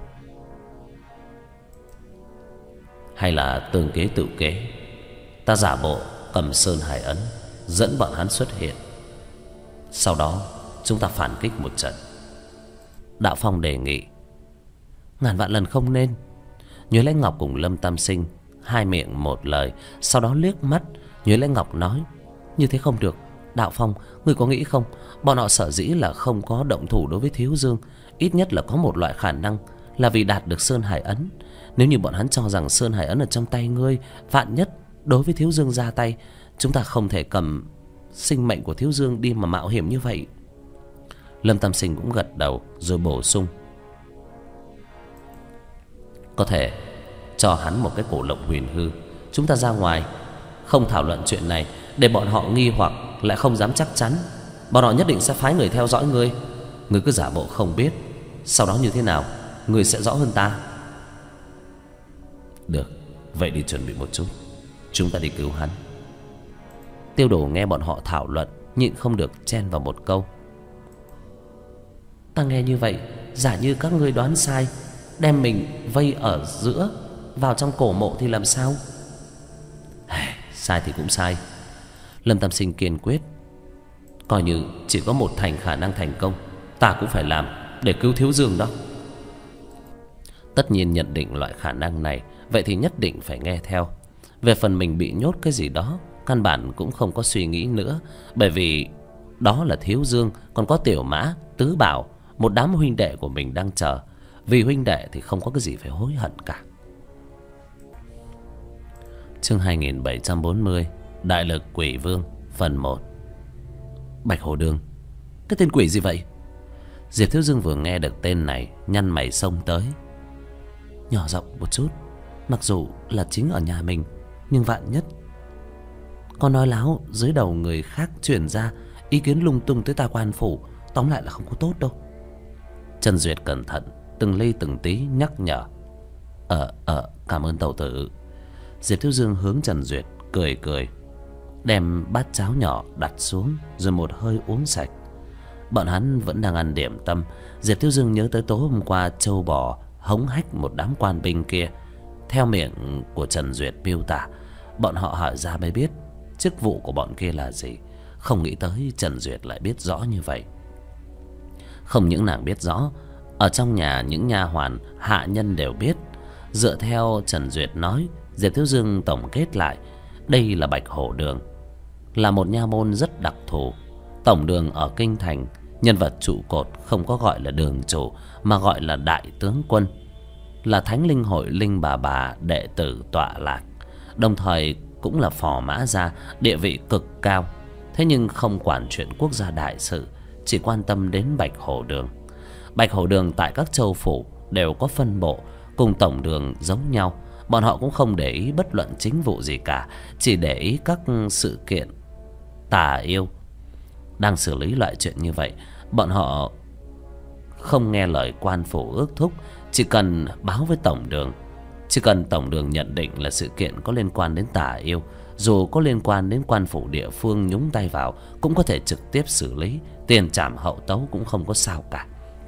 [SPEAKER 1] Hay là tương kế tự kế, ta giả bộ cầm sơn hải ấn, dẫn bọn hắn xuất hiện, sau đó chúng ta phản kích một trận.
[SPEAKER 2] Đạo Phong đề nghị. Ngàn vạn lần không nên. Nhuế Lãnh Ngọc cùng Lâm Tam Sinh hai miệng một lời, sau đó liếc mắt. Nhuế Lãnh Ngọc nói, như thế không được. Đạo Phong, ngươi có nghĩ không, bọn họ sở dĩ là không có động thủ đối với Thiếu Dương, ít nhất là có một loại khả năng là vì đạt được sơn hải ấn. Nếu như bọn hắn cho rằng sơn hải ấn ở trong tay ngươi, vạn nhất đối với Thiếu Dương ra tay, chúng ta không thể cầm sinh mệnh của Thiếu Dương đi mà mạo hiểm như vậy. Lâm Tam Sinh cũng gật đầu rồi bổ sung,
[SPEAKER 1] có thể cho hắn một cái cổ lộc huyền hư. Chúng ta ra ngoài không thảo luận chuyện này, để bọn họ nghi hoặc lại không dám chắc chắn. Bọn họ nhất định sẽ phái người theo dõi ngươi. Ngươi cứ giả bộ không biết, sau đó như thế nào ngươi sẽ rõ hơn ta. Được, vậy đi chuẩn bị một chút, chúng ta đi cứu hắn.
[SPEAKER 2] Tiêu Đồ nghe bọn họ thảo luận, nhịn không được chen vào một câu. Ta nghe như vậy, giả như các ngươi đoán sai, đem mình vây ở giữa vào trong cổ mộ thì làm sao?
[SPEAKER 1] Sai thì cũng sai. Lâm Tam Sinh kiên quyết, coi như chỉ có một thành khả năng thành công, ta cũng phải làm để cứu Thiếu Dương đó.
[SPEAKER 2] Tất nhiên nhận định loại khả năng này, vậy thì nhất định phải nghe theo. Về phần mình bị nhốt cái gì đó, căn bản cũng không có suy nghĩ nữa, bởi vì đó là Thiếu Dương, còn có Tiểu Mã, Tứ Bảo, một đám huynh đệ của mình đang chờ. Vì huynh đệ thì không có cái gì phải hối hận cả. Chương hai nghìn bảy trăm bốn mươi, Đại lực Quỷ Vương, phần một. Bạch Hồ Đường, cái tên quỷ gì vậy? Diệp Thiếu Dương vừa nghe được tên này, nhăn mày xông tới. Nhỏ giọng một chút, mặc dù là chính ở nhà mình, nhưng vạn nhất có nói láo dưới đầu người khác truyền ra, ý kiến lung tung tới ta Quan phủ, tóm lại là không có tốt đâu. Trần Duyệt cẩn thận từng ly từng tí nhắc nhở. Ờ ờ cảm ơn tẩu tử. Diệp Thiếu Dương hướng Trần Duyệt cười cười, đem bát cháo nhỏ đặt xuống rồi một hơi uống sạch. Bọn hắn vẫn đang ăn điểm tâm. Diệp Thiếu Dương nhớ tới tối hôm qua trâu bò hống hách một đám quan binh kia. Theo miệng của Trần Duyệt miêu tả, bọn họ hỏi ra mới biết chức vụ của bọn kia là gì. Không nghĩ tới Trần Duyệt lại biết rõ như vậy. Không những nàng biết rõ, ở trong nhà những nha hoàn hạ nhân đều biết. Dựa theo Trần Duyệt nói, Diệp Thiếu Dương tổng kết lại, đây là Bạch Hổ Đường, là một nha môn rất đặc thù. Tổng đường ở kinh thành, nhân vật trụ cột không có gọi là đường chủ mà gọi là đại tướng quân, là Thánh Linh Hội Linh Bà Bà đệ tử tọa lạc, đồng thời cũng là phò mã gia, địa vị cực cao. Thế nhưng không quản chuyện quốc gia đại sự, chỉ quan tâm đến Bạch Hổ Đường. Bạch Hổ Đường tại các châu phủ đều có phân bộ, cùng tổng đường giống nhau. Bọn họ cũng không để ý bất luận chính vụ gì cả, chỉ để ý các sự kiện tà yêu. Đang xử lý loại chuyện như vậy, bọn họ không nghe lời quan phủ ước thúc, chỉ cần báo với tổng đường. Chỉ cần tổng đường nhận định là sự kiện có liên quan đến tà yêu,
[SPEAKER 1] dù có liên quan đến quan phủ địa phương nhúng tay vào cũng có thể trực tiếp xử lý, tiền trảm hậu tấu cũng không có sao cả.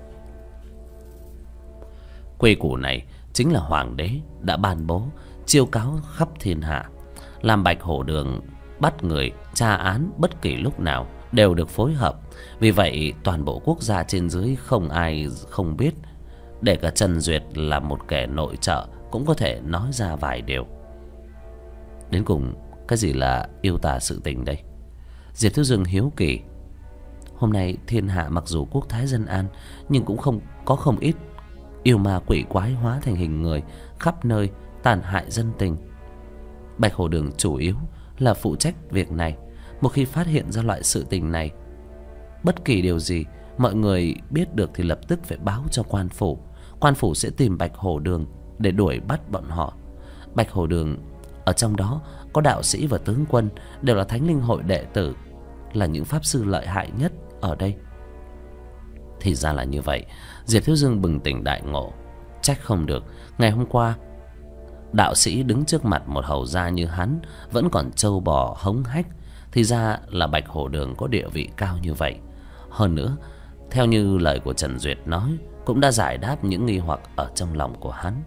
[SPEAKER 1] Quy củ này chính là hoàng đế đã ban bố, chiêu cáo khắp thiên hạ, làm Bạch Hổ Đường bắt người tra án bất kỳ lúc nào đều được phối hợp. Vì vậy toàn bộ quốc gia trên dưới không ai không biết, để cả Trần Duyệt là một kẻ nội trợ cũng có thể nói ra vài điều. Đến cùng cái gì là yêu tà sự tình đây? Diệp Thiếu Dương hiếu kỳ. Hôm nay thiên hạ mặc dù quốc thái dân an, nhưng cũng không có không ít yêu ma quỷ quái hóa thành hình người khắp nơi tàn hại dân tình. Bạch Hổ Đường chủ yếu là phụ trách việc này. Một khi phát hiện ra loại sự tình này, bất kỳ điều gì mọi người biết được thì lập tức phải báo cho quan phủ. Quan phủ sẽ tìm Bạch Hổ Đường để đuổi bắt bọn họ. Bạch Hổ Đường ở trong đó có đạo sĩ và tướng quân, đều là Thánh Linh Hội đệ tử, là những pháp sư lợi hại nhất ở đây. Thì ra là như vậy. Diệp Thiếu Dương bừng tỉnh đại ngộ. Trách không được ngày hôm qua đạo sĩ đứng trước mặt một hầu gia như hắn vẫn còn trâu bò hống hách. Thì ra là Bạch Hổ Đường có địa vị cao như vậy. Hơn nữa, theo như lời của Trần Duyệt nói, cũng đã giải đáp những nghi hoặc ở trong lòng của hắn.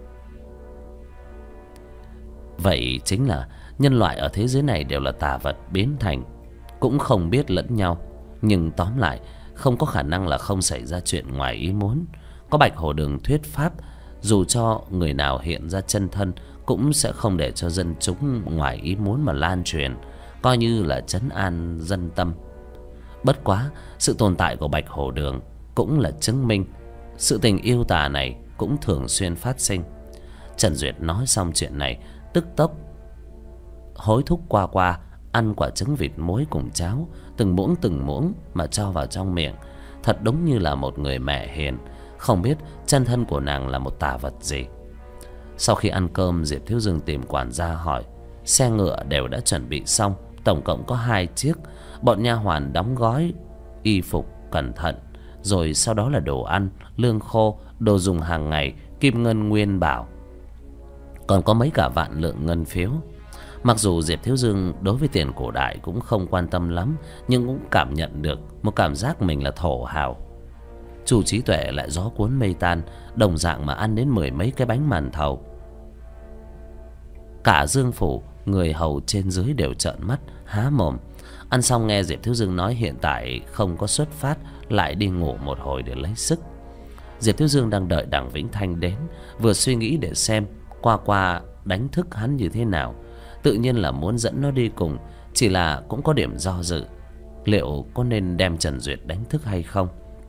[SPEAKER 1] Vậy chính là nhân loại ở thế giới này đều là tà vật biến thành, cũng không biết lẫn nhau. Nhưng tóm lại không có khả năng là không xảy ra chuyện ngoài ý muốn. Có Bạch Hổ Đường thuyết pháp, dù cho người nào hiện ra chân thân cũng sẽ không để cho dân chúng ngoài ý muốn mà lan truyền, coi như là trấn an dân tâm. Bất quá sự tồn tại của Bạch Hổ Đường cũng là chứng minh sự tình yêu tà này cũng thường xuyên phát sinh. Trần Duyệt nói xong chuyện này, tức tốc hối thúc qua qua ăn quả trứng vịt muối cùng cháo, từng muỗng từng muỗng mà cho vào trong miệng. Thật đúng như là một người mẹ hiền. Không biết chân thân của nàng là một tà vật gì. Sau khi ăn cơm, Diệp Thiếu Dương tìm quản gia hỏi xe ngựa đều đã chuẩn bị xong, tổng cộng có hai chiếc. Bọn nha hoàn đóng gói y phục cẩn thận, rồi sau đó là đồ ăn, lương khô, đồ dùng hàng ngày, kim ngân nguyên bảo, còn có mấy cả vạn lượng ngân phiếu. Mặc dù Diệp Thiếu Dương đối với tiền cổ đại cũng không quan tâm lắm, nhưng cũng cảm nhận được một cảm giác mình là thổ hào. Chu Trí Tuệ lại gió cuốn mây tan, đồng dạng mà ăn đến mười mấy cái bánh màn thầu. Cả Dương phủ, người hầu trên dưới đều trợn mắt há mồm. Ăn xong nghe Diệp Thiếu Dương nói hiện tại không có xuất phát, lại đi ngủ một hồi để lấy sức. Diệp Thiếu Dương đang đợi Đặng Vĩnh Thanh đến, vừa suy nghĩ để xem qua qua đánh thức hắn như thế nào. Tự nhiên là muốn dẫn nó đi cùng, chỉ là cũng có điểm do dự, liệu có nên đem Trần Duyệt đánh thức hay không.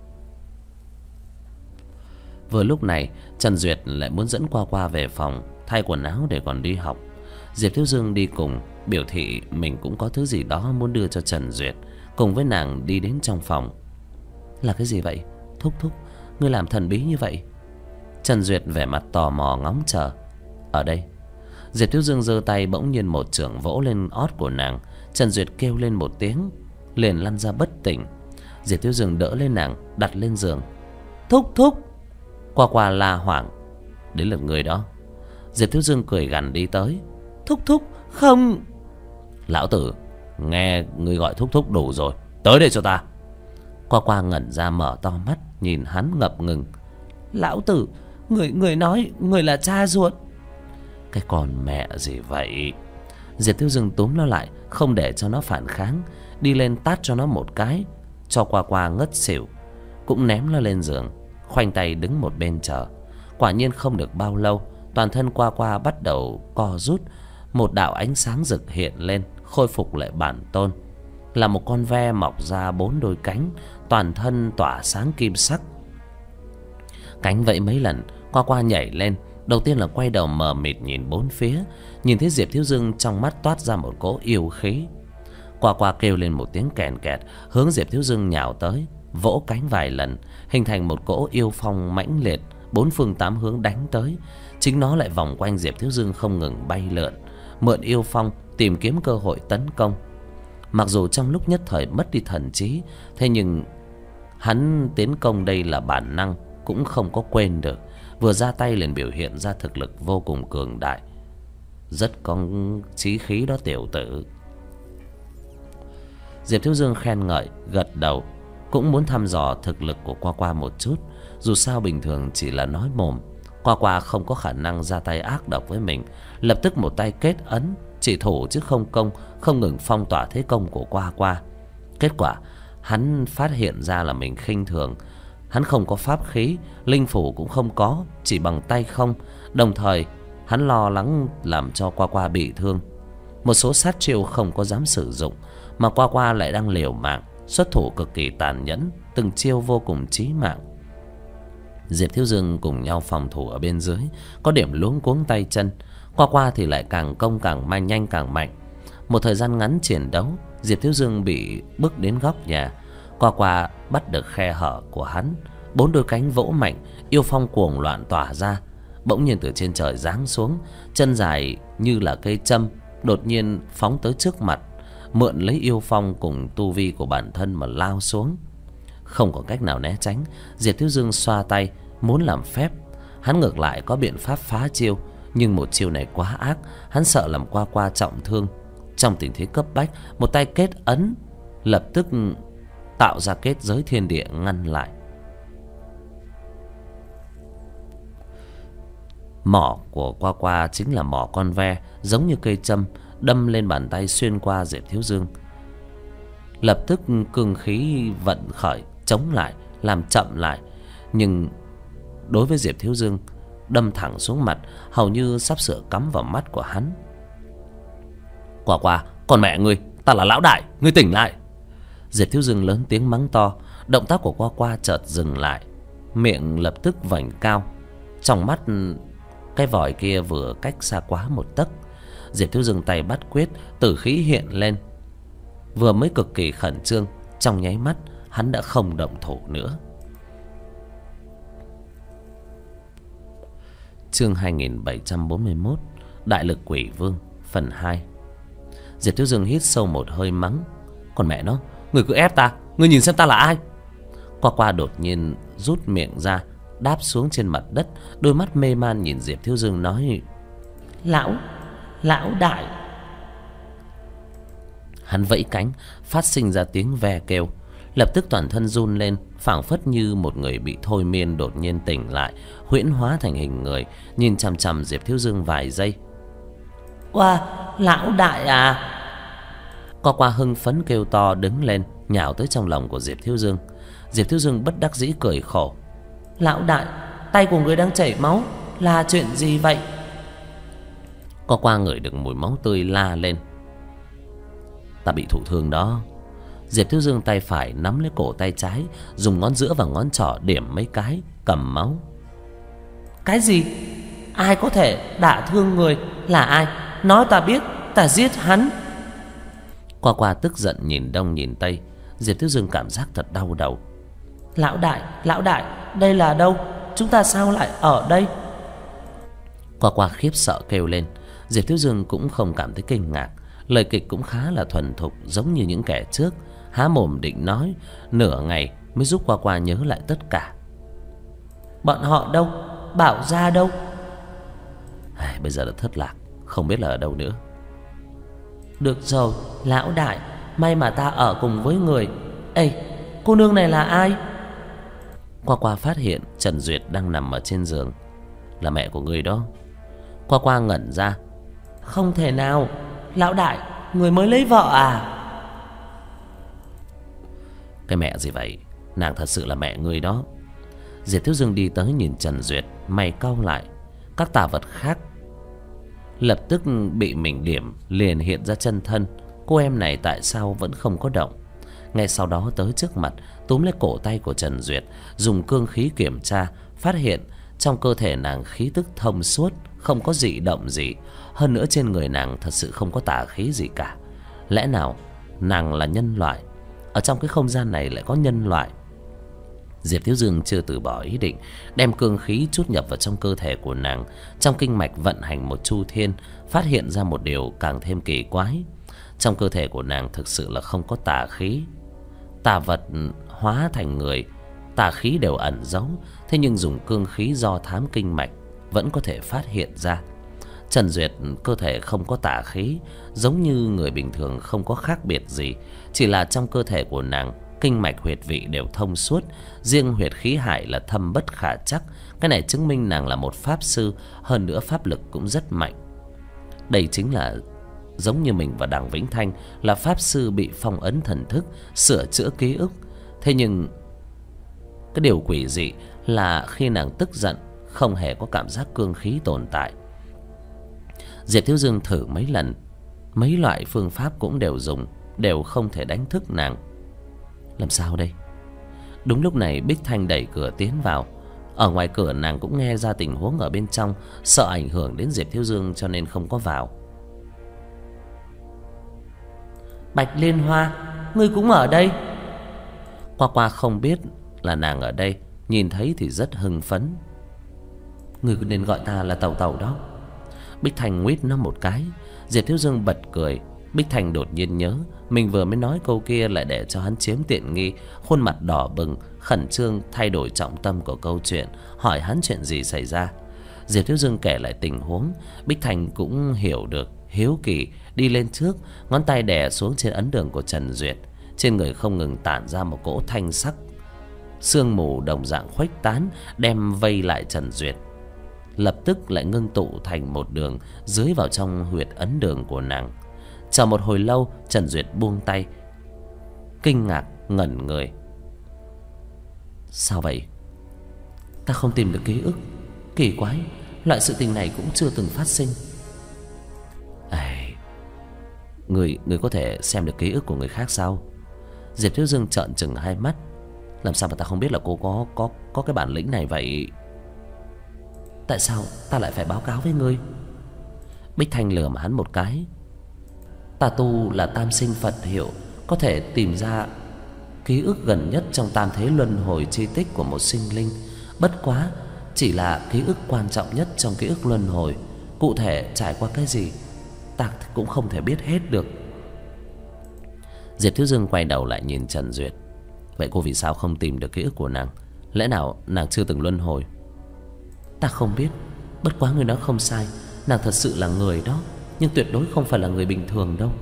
[SPEAKER 1] Vừa lúc này Trần Duyệt lại muốn dẫn qua qua về phòng thay quần áo để còn đi học. Diệp Thiếu Dương đi cùng, biểu thị mình cũng có thứ gì đó muốn đưa cho Trần Duyệt, cùng với nàng đi đến trong phòng. Là cái gì vậy? Thúc thúc, ngươi làm thần bí như vậy. Trần Duyệt vẻ mặt tò mò ngóng chờ. Ở đây. Diệp Thiếu Dương giơ tay, bỗng nhiên một chưởng vỗ lên ót của nàng. Trần Duyệt kêu lên một tiếng, liền lăn ra bất tỉnh. Diệp Thiếu Dương đỡ lên nàng, đặt lên giường. Thúc thúc. Qua qua la hoảng. Đến lượt người đó. Diệp Thiếu Dương cười gằn đi tới. Thúc thúc, không. Lão tử, nghe ngươi gọi thúc thúc đủ rồi, tới đây cho ta. Qua qua ngẩn ra mở to mắt nhìn hắn ngập ngừng. Lão tử, người người nói người là cha ruột. Cái con mẹ gì vậy? Diệp Thiếu Dương túm nó lại, không để cho nó phản kháng, đi lên tát cho nó một cái, cho qua qua ngất xỉu, cũng ném nó lên giường, khoanh tay đứng một bên chờ. Quả nhiên không được bao lâu, toàn thân qua qua bắt đầu co rút, một đạo ánh sáng rực hiện lên, khôi phục lại bản tôn, là một con ve mọc ra bốn đôi cánh, toàn thân tỏa sáng kim sắc. Cánh vẫy mấy lần, qua qua nhảy lên, đầu tiên là quay đầu mờ mịt nhìn bốn phía, nhìn thấy Diệp Thiếu Dương trong mắt toát ra một cỗ yêu khí. Qua qua kêu lên một tiếng kèn kẹt, hướng Diệp Thiếu Dương nhào tới, vỗ cánh vài lần, hình thành một cỗ yêu phong mãnh liệt, bốn phương tám hướng đánh tới. Chính nó lại vòng quanh Diệp Thiếu Dương không ngừng bay lượn, mượn yêu phong tìm kiếm cơ hội tấn công. Mặc dù trong lúc nhất thời mất đi thần trí, thế nhưng hắn tiến công đây là bản năng, cũng không có quên được. Vừa ra tay liền biểu hiện ra thực lực vô cùng cường đại. rất có chí khí đó tiểu tử. Diệp Thiếu Dương khen ngợi gật đầu, cũng muốn thăm dò thực lực của Qua Qua một chút. Dù sao bình thường chỉ là nói mồm, Qua Qua không có khả năng ra tay ác độc với mình. Lập tức một tay kết ấn, chỉ thủ chứ không công, không ngừng phong tỏa thế công của Qua Qua. Kết quả hắn phát hiện ra là mình khinh thường. Hắn không có pháp khí, linh phủ cũng không có, chỉ bằng tay không. Đồng thời hắn lo lắng làm cho Qua Qua bị thương. Một số sát chiêu không có dám sử dụng, mà Qua Qua lại đang liều mạng, xuất thủ cực kỳ tàn nhẫn, từng chiêu vô cùng chí mạng. Diệp Thiếu Dương cùng nhau phòng thủ ở bên dưới, có điểm luống cuống tay chân. Qua Qua thì lại càng công càng mạnh, nhanh càng mạnh. Một thời gian ngắn chiến đấu, Diệp Thiếu Dương bị bước đến góc nhà. Qua Qua bắt được khe hở của hắn, bốn đôi cánh vỗ mạnh, yêu phong cuồng loạn tỏa ra. Bỗng nhiên từ trên trời giáng xuống, chân dài như là cây châm, đột nhiên phóng tới trước mặt, mượn lấy yêu phong cùng tu vi của bản thân mà lao xuống. Không có cách nào né tránh, Diệp Thiếu Dương xoa tay muốn làm phép. Hắn ngược lại có biện pháp phá chiêu, nhưng một chiêu này quá ác, hắn sợ làm Qua Qua trọng thương. Trong tình thế cấp bách, một tay kết ấn, lập tức tạo ra kết giới thiên địa ngăn lại. Mỏ của Qua Qua chính là mỏ con ve, giống như cây châm, đâm lên bàn tay xuyên qua Diệp Thiếu Dương. Lập tức cương khí vận khởi, chống lại, làm chậm lại. Nhưng đối với Diệp Thiếu Dương, đâm thẳng xuống mặt, hầu như sắp sửa cắm vào mắt của hắn. Qua Qua, còn mẹ ngươi, ta là lão đại, ngươi tỉnh lại. Diệp Thiếu Dương lớn tiếng mắng to. Động tác của Qua Qua chợt dừng lại, miệng lập tức vành cao. Trong mắt cái vòi kia vừa cách xa quá một tấc. Diệp Thiếu Dương tay bắt quyết, tử khí hiện lên. Vừa mới cực kỳ khẩn trương, trong nháy mắt hắn đã không động thủ nữa. Chương hai nghìn bảy trăm bốn mươi mốt, Đại lực quỷ vương, phần hai. Diệp Thiếu Dương hít sâu một hơi mắng. Còn mẹ nó, người cứ ép ta, người nhìn xem ta là ai. Qua Qua đột nhiên rút miệng ra, đáp xuống trên mặt đất, đôi mắt mê man nhìn Diệp Thiếu Dương nói: Lão, lão đại. Hắn vẫy cánh, phát sinh ra tiếng ve kêu. Lập tức toàn thân run lên, phảng phất như một người bị thôi miên đột nhiên tỉnh lại, huyễn hóa thành hình người, nhìn chằm chằm Diệp Thiếu Dương vài giây. Qua, lão đại à. Qua Qua hưng phấn kêu to đứng lên, nhào tới trong lòng của Diệp Thiếu Dương. Diệp Thiếu Dương bất đắc dĩ cười khổ. Lão đại, tay của người đang chảy máu, là chuyện gì vậy? Qua Qua ngửi được mùi máu tươi la lên. Ta bị thụ thương đó. Diệp Thiếu Dương tay phải nắm lấy cổ tay trái, dùng ngón giữa và ngón trỏ điểm mấy cái, cầm máu. Cái gì? Ai có thể đả thương người? Là ai? Nói ta biết, ta giết hắn. Qua Qua tức giận nhìn đông nhìn tây. Diệp Thiếu Dương cảm giác thật đau đầu. Lão đại, lão đại, đây là đâu? Chúng ta sao lại ở đây? Qua Qua khiếp sợ kêu lên. Diệp Thiếu Dương cũng không cảm thấy kinh ngạc. Lời kịch cũng khá là thuần thục, giống như những kẻ trước. Há mồm định nói, nửa ngày mới giúp Qua Qua nhớ lại tất cả. Bọn họ đâu? Bảo ra đâu? À, bây giờ đã thất lạc, không biết là ở đâu nữa. Được rồi, lão đại, may mà ta ở cùng với người. Ê, cô nương này là ai? Qua Qua phát hiện Trần Duyệt đang nằm ở trên giường. Là mẹ của người đó. Qua Qua ngẩn ra. Không thể nào, lão đại, người mới lấy vợ à? Cái mẹ gì vậy? Nàng thật sự là mẹ người đó. Diệp Thiếu Dương đi tới nhìn Trần Duyệt, mày cau lại. Các tà vật khác lập tức bị mình điểm, liền hiện ra chân thân. Cô em này tại sao vẫn không có động? Ngay sau đó tới trước mặt, túm lấy cổ tay của Trần Duyệt, dùng cương khí kiểm tra, phát hiện trong cơ thể nàng khí tức thông suốt, không có dị động gì. Hơn nữa trên người nàng thật sự không có tà khí gì cả. Lẽ nào nàng là nhân loại? Ở trong cái không gian này lại có nhân loại? Diệp Thiếu Dương chưa từ bỏ ý định, đem cương khí chút nhập vào trong cơ thể của nàng. Trong kinh mạch vận hành một chu thiên, phát hiện ra một điều càng thêm kỳ quái. Trong cơ thể của nàng thực sự là không có tà khí. Tà vật hóa thành người, tà khí đều ẩn giấu. Thế nhưng dùng cương khí do thám kinh mạch vẫn có thể phát hiện ra. Trần Duyệt cơ thể không có tà khí, giống như người bình thường không có khác biệt gì, chỉ là trong cơ thể của nàng kinh mạch huyệt vị đều thông suốt, riêng huyệt khí hải là thâm bất khả trắc. Cái này chứng minh nàng là một pháp sư, hơn nữa pháp lực cũng rất mạnh. Đây chính là giống như mình và Đằng Vĩnh Thanh là pháp sư bị phong ấn thần thức, sửa chữa ký ức. Thế nhưng cái điều quỷ dị là khi nàng tức giận không hề có cảm giác cương khí tồn tại. Diệp Thiếu Dương thử mấy lần, mấy loại phương pháp cũng đều dùng, đều không thể đánh thức nàng. Làm sao đây? Đúng lúc này Bích Thanh đẩy cửa tiến vào. Ở ngoài cửa nàng cũng nghe ra tình huống ở bên trong, sợ ảnh hưởng đến Diệp Thiếu Dương cho nên không có vào. Bạch Liên Hoa, ngươi cũng ở đây? Qua Qua không biết là nàng ở đây, nhìn thấy thì rất hưng phấn. Ngươi nên gọi ta là Tẩu Tẩu đó. Bích Thanh nguyết nó một cái. Diệp Thiếu Dương bật cười. Bích Thanh đột nhiên nhớ mình vừa mới nói câu kia lại để cho hắn chiếm tiện nghi, khuôn mặt đỏ bừng, khẩn trương thay đổi trọng tâm của câu chuyện, hỏi hắn chuyện gì xảy ra. Diệp Thiếu Dương kể lại tình huống. Bích Thanh cũng hiểu được, hiếu kỳ đi lên trước, ngón tay đè xuống trên ấn đường của Trần Duyệt. Trên người không ngừng tản ra một cỗ thanh sắc sương mù đồng dạng khuếch tán, đem vây lại Trần Duyệt, lập tức lại ngưng tụ thành một đường dưới vào trong huyệt ấn đường của nàng. Chờ một hồi lâu, Trần Duyệt buông tay, kinh ngạc ngẩn người. Sao vậy? Ta không tìm được ký ức. Kỳ quái, loại sự tình này cũng chưa từng phát sinh. Ây, người người có thể xem được ký ức của người khác sao? Diệp Thiếu Dương trợn trừng hai mắt. Làm sao mà ta không biết là cô có có có cái bản lĩnh này vậy? Tại sao ta lại phải báo cáo với ngươi? Bích Thanh lườm hắn một cái. Ta tu là tam sinh Phật hiệu, có thể tìm ra ký ức gần nhất trong tam thế luân hồi chi tích của một sinh linh. Bất quá chỉ là ký ức quan trọng nhất trong ký ức luân hồi, cụ thể trải qua cái gì ta cũng không thể biết hết được. Diệp Thiếu Dương quay đầu lại nhìn Trần Duyệt. Vậy cô vì sao không tìm được ký ức của nàng? Lẽ nào nàng chưa từng luân hồi? Ta không biết. Bất quá người nói không sai, nàng thật sự là người đó, nhưng tuyệt đối không phải là người bình thường đâu.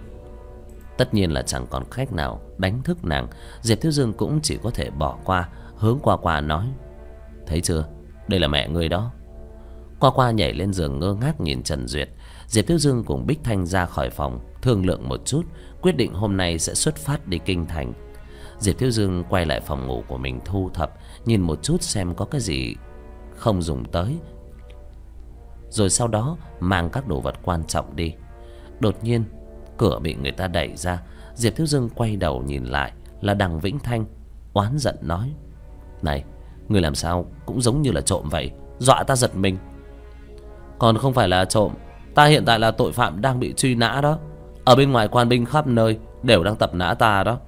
[SPEAKER 1] Tất nhiên là chẳng còn cách nào đánh thức nàng. Diệp Thiếu Dương cũng chỉ có thể bỏ qua, hướng Qua Qua nói. Thấy chưa, đây là mẹ người đó. Qua Qua nhảy lên giường ngơ ngác nhìn Trần Duyệt. Diệp Thiếu Dương cùng Bích Thanh ra khỏi phòng, thương lượng một chút, quyết định hôm nay sẽ xuất phát đi kinh thành. Diệp Thiếu Dương quay lại phòng ngủ của mình thu thập, nhìn một chút xem có cái gì không dùng tới, rồi sau đó mang các đồ vật quan trọng đi. Đột nhiên cửa bị người ta đẩy ra. Diệp Thiếu Dương quay đầu nhìn lại, là Đằng Vĩnh Thanh, oán giận nói. Này, người làm sao cũng giống như là trộm vậy, dọa ta giật mình. Còn không phải là trộm, ta hiện tại là tội phạm đang bị truy nã đó. Ở bên ngoài quan binh khắp nơi đều đang tập nã ta đó.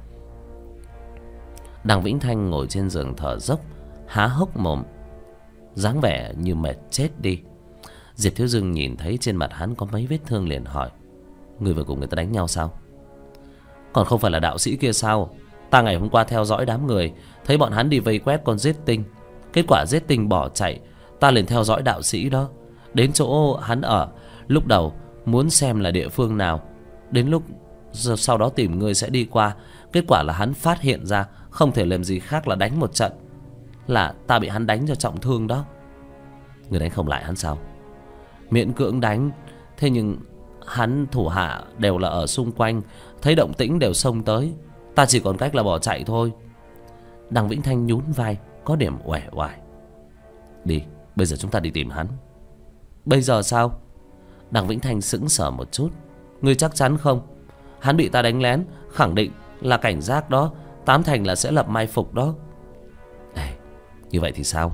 [SPEAKER 1] Đằng Vĩnh Thanh ngồi trên giường thở dốc, há hốc mồm, dáng vẻ như mệt chết đi. Diệp Thiếu Dương nhìn thấy trên mặt hắn có mấy vết thương liền hỏi. Người vừa cùng người ta đánh nhau sao? Còn không phải là đạo sĩ kia sao? Ta ngày hôm qua theo dõi đám người, thấy bọn hắn đi vây quét con giết tinh. Kết quả giết tinh bỏ chạy, ta liền theo dõi đạo sĩ đó, đến chỗ hắn ở. Lúc đầu muốn xem là địa phương nào, đến lúc sau đó tìm người sẽ đi qua. Kết quả là hắn phát hiện ra không thể làm gì khác là đánh một trận, là ta bị hắn đánh cho trọng thương đó. Người đánh không lại hắn sao? Miễn cưỡng đánh, thế nhưng hắn thủ hạ đều là ở xung quanh, thấy động tĩnh đều xông tới, ta chỉ còn cách là bỏ chạy thôi. Đằng Vĩnh Thanh nhún vai, có điểm uể oải. Đi, bây giờ chúng ta đi tìm hắn. Bây giờ sao? Đằng Vĩnh Thanh sững sờ một chút. Ngươi chắc chắn không? Hắn bị ta đánh lén, khẳng định là cảnh giác đó, tám thành là sẽ lập mai phục đó. Ê, như vậy thì sao?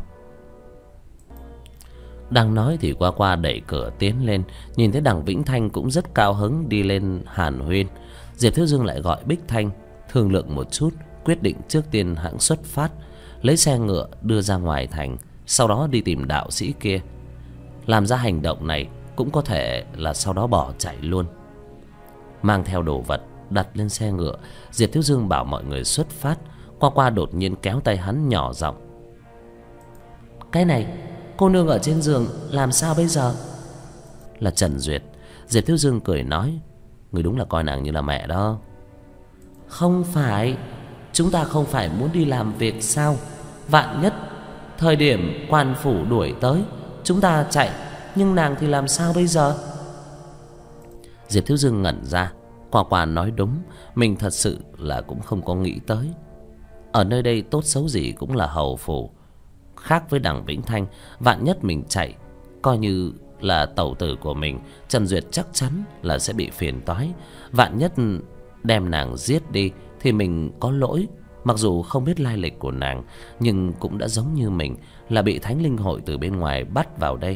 [SPEAKER 1] Đang nói thì Qua Qua đẩy cửa tiến lên, nhìn thấy Đằng Vĩnh Thanh cũng rất cao hứng đi lên hàn huyên. Diệp Thiếu Dương lại gọi Bích Thanh thương lượng một chút, quyết định trước tiên hãng xuất phát, lấy xe ngựa đưa ra ngoài thành, sau đó đi tìm đạo sĩ kia. Làm ra hành động này cũng có thể là sau đó bỏ chạy luôn. Mang theo đồ vật đặt lên xe ngựa, Diệp Thiếu Dương bảo mọi người xuất phát. Qua Qua đột nhiên kéo tay hắn nhỏ giọng. Cái này, cô nương ở trên giường làm sao bây giờ? là Trần Duyệt. Diệp Thiếu Dương cười nói: người đúng là coi nàng như là mẹ đó. Không phải, chúng ta không phải muốn đi làm việc sao? Vạn nhất thời điểm quan phủ đuổi tới, chúng ta chạy, nhưng nàng thì làm sao bây giờ? Diệp Thiếu Dương ngẩn ra. Quả quả nói đúng, mình thật sự là cũng không có nghĩ tới. Ở nơi đây tốt xấu gì cũng là hầu phủ, khác với Đằng Vĩnh Thanh. Vạn nhất mình chạy, coi như là tẩu tử của mình, Trần Duyệt chắc chắn là sẽ bị phiền toái. Vạn nhất đem nàng giết đi thì mình có lỗi. Mặc dù không biết lai lịch của nàng, nhưng cũng đã giống như mình, là bị Thánh Linh Hội từ bên ngoài bắt vào đây.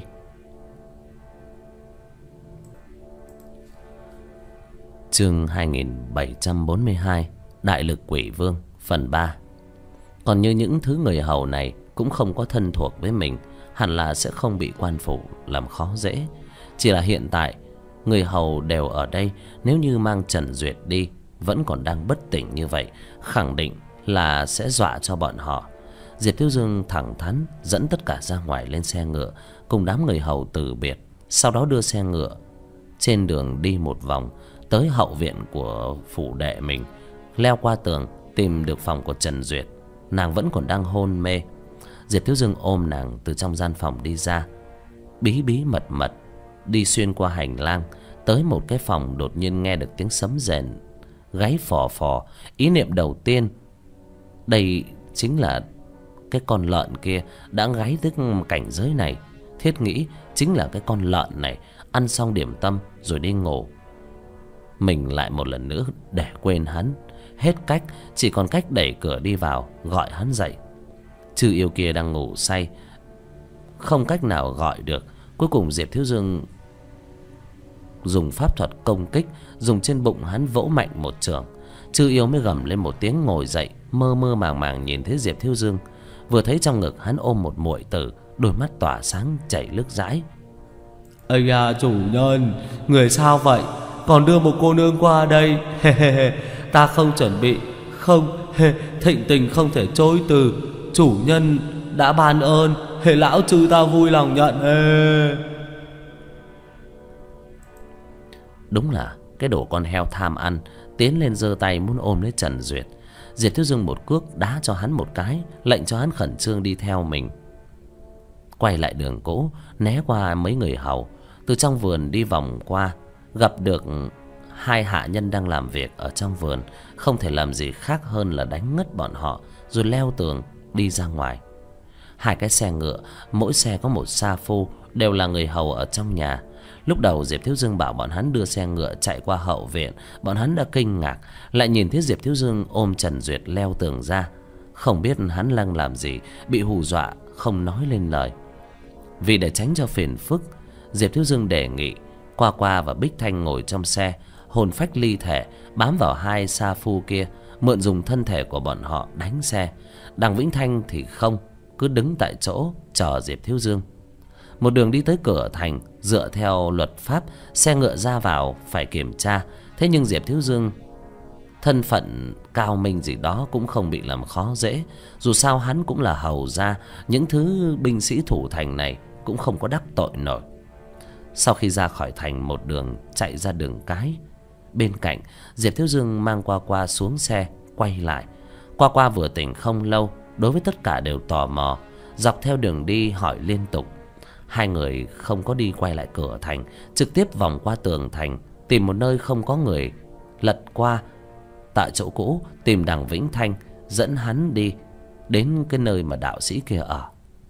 [SPEAKER 1] Chương hai nghìn bảy trăm bốn mươi hai, Đại lực Quỷ Vương phần ba. Còn như những thứ người hầu này cũng không có thân thuộc với mình, hẳn là sẽ không bị quan phủ làm khó dễ. Chỉ là hiện tại người hầu đều ở đây, nếu như mang Trần Duyệt đi vẫn còn đang bất tỉnh như vậy, khẳng định là sẽ dọa cho bọn họ. Diệp Thiếu Dương thẳng thắn dẫn tất cả ra ngoài lên xe ngựa, cùng đám người hầu từ biệt. Sau đó đưa xe ngựa trên đường đi một vòng, tới hậu viện của phủ đệ mình, leo qua tường tìm được phòng của Trần Duyệt. Nàng vẫn còn đang hôn mê. Diệp Thiếu Dương ôm nàng từ trong gian phòng đi ra, bí bí mật mật đi xuyên qua hành lang, tới một cái phòng. Đột nhiên nghe được tiếng sấm rền, gáy phò phò. Ý niệm đầu tiên, đây chính là cái con lợn kia đã gáy tới cảnh giới này. Thiết nghĩ chính là cái con lợn này ăn xong điểm tâm rồi đi ngủ. Mình lại một lần nữa để quên hắn. Hết cách, chỉ còn cách đẩy cửa đi vào, gọi hắn dậy. Chư yêu kia đang ngủ say, không cách nào gọi được. Cuối cùng Diệp Thiếu Dương dùng pháp thuật công kích, dùng trên bụng hắn vỗ mạnh một chưởng. Chư yêu mới gầm lên một tiếng, ngồi dậy, mơ mơ màng màng nhìn thấy Diệp Thiếu Dương. Vừa thấy trong ngực hắn ôm một muội tử, đôi mắt tỏa sáng chảy nước dãi.
[SPEAKER 3] Ây da chủ nhân, người sao vậy? Còn đưa một cô nương qua đây. Ta không chuẩn bị, không, thịnh tình không thể chối từ. Chủ nhân đã ban ơn, hệ lão chư ta vui lòng nhận. Ê.
[SPEAKER 1] Đúng là cái đồ con heo tham ăn, tiến lên giơ tay muốn ôm lấy Trần Duyệt. Diệp Thiếu Dương một cước đá cho hắn một cái, lệnh cho hắn khẩn trương đi theo mình. Quay lại đường cũ, né qua mấy người hầu, từ trong vườn đi vòng qua, gặp được hai hạ nhân đang làm việc ở trong vườn. Không thể làm gì khác hơn là đánh ngất bọn họ, rồi leo tường đi ra ngoài. Hai cái xe ngựa, mỗi xe có một sa phu, đều là người hầu ở trong nhà. Lúc đầu Diệp Thiếu Dương bảo bọn hắn đưa xe ngựa chạy qua hậu viện, bọn hắn đã kinh ngạc, lại nhìn thấy Diệp Thiếu Dương ôm Trần Duyệt leo tường ra. Không biết hắn đang làm gì, bị hù dọa không nói lên lời. Vì để tránh cho phiền phức, Diệp Thiếu Dương đề nghị Qua Qua và Bích Thanh ngồi trong xe, hồn phách ly thể bám vào hai sa phu kia, mượn dùng thân thể của bọn họ đánh xe. Đằng Vĩnh Thanh thì không, cứ đứng tại chỗ chờ Diệp Thiếu Dương. Một đường đi tới cửa thành, dựa theo luật pháp, xe ngựa ra vào phải kiểm tra. Thế nhưng Diệp Thiếu Dương thân phận cao minh gì đó cũng không bị làm khó dễ. Dù sao hắn cũng là hầu gia, những thứ binh sĩ thủ thành này cũng không có đắc tội nổi. Sau khi ra khỏi thành, một đường chạy ra đường cái. Bên cạnh, Diệp Thiếu Dương mang Qua Qua xuống xe, quay lại. Qua Qua vừa tỉnh không lâu, đối với tất cả đều tò mò, dọc theo đường đi hỏi liên tục. Hai người không có đi quay lại cửa thành, trực tiếp vòng qua tường thành, tìm một nơi không có người, lật qua tại chỗ cũ, tìm Đằng Vĩnh Thanh, dẫn hắn đi đến cái nơi mà đạo sĩ kia ở.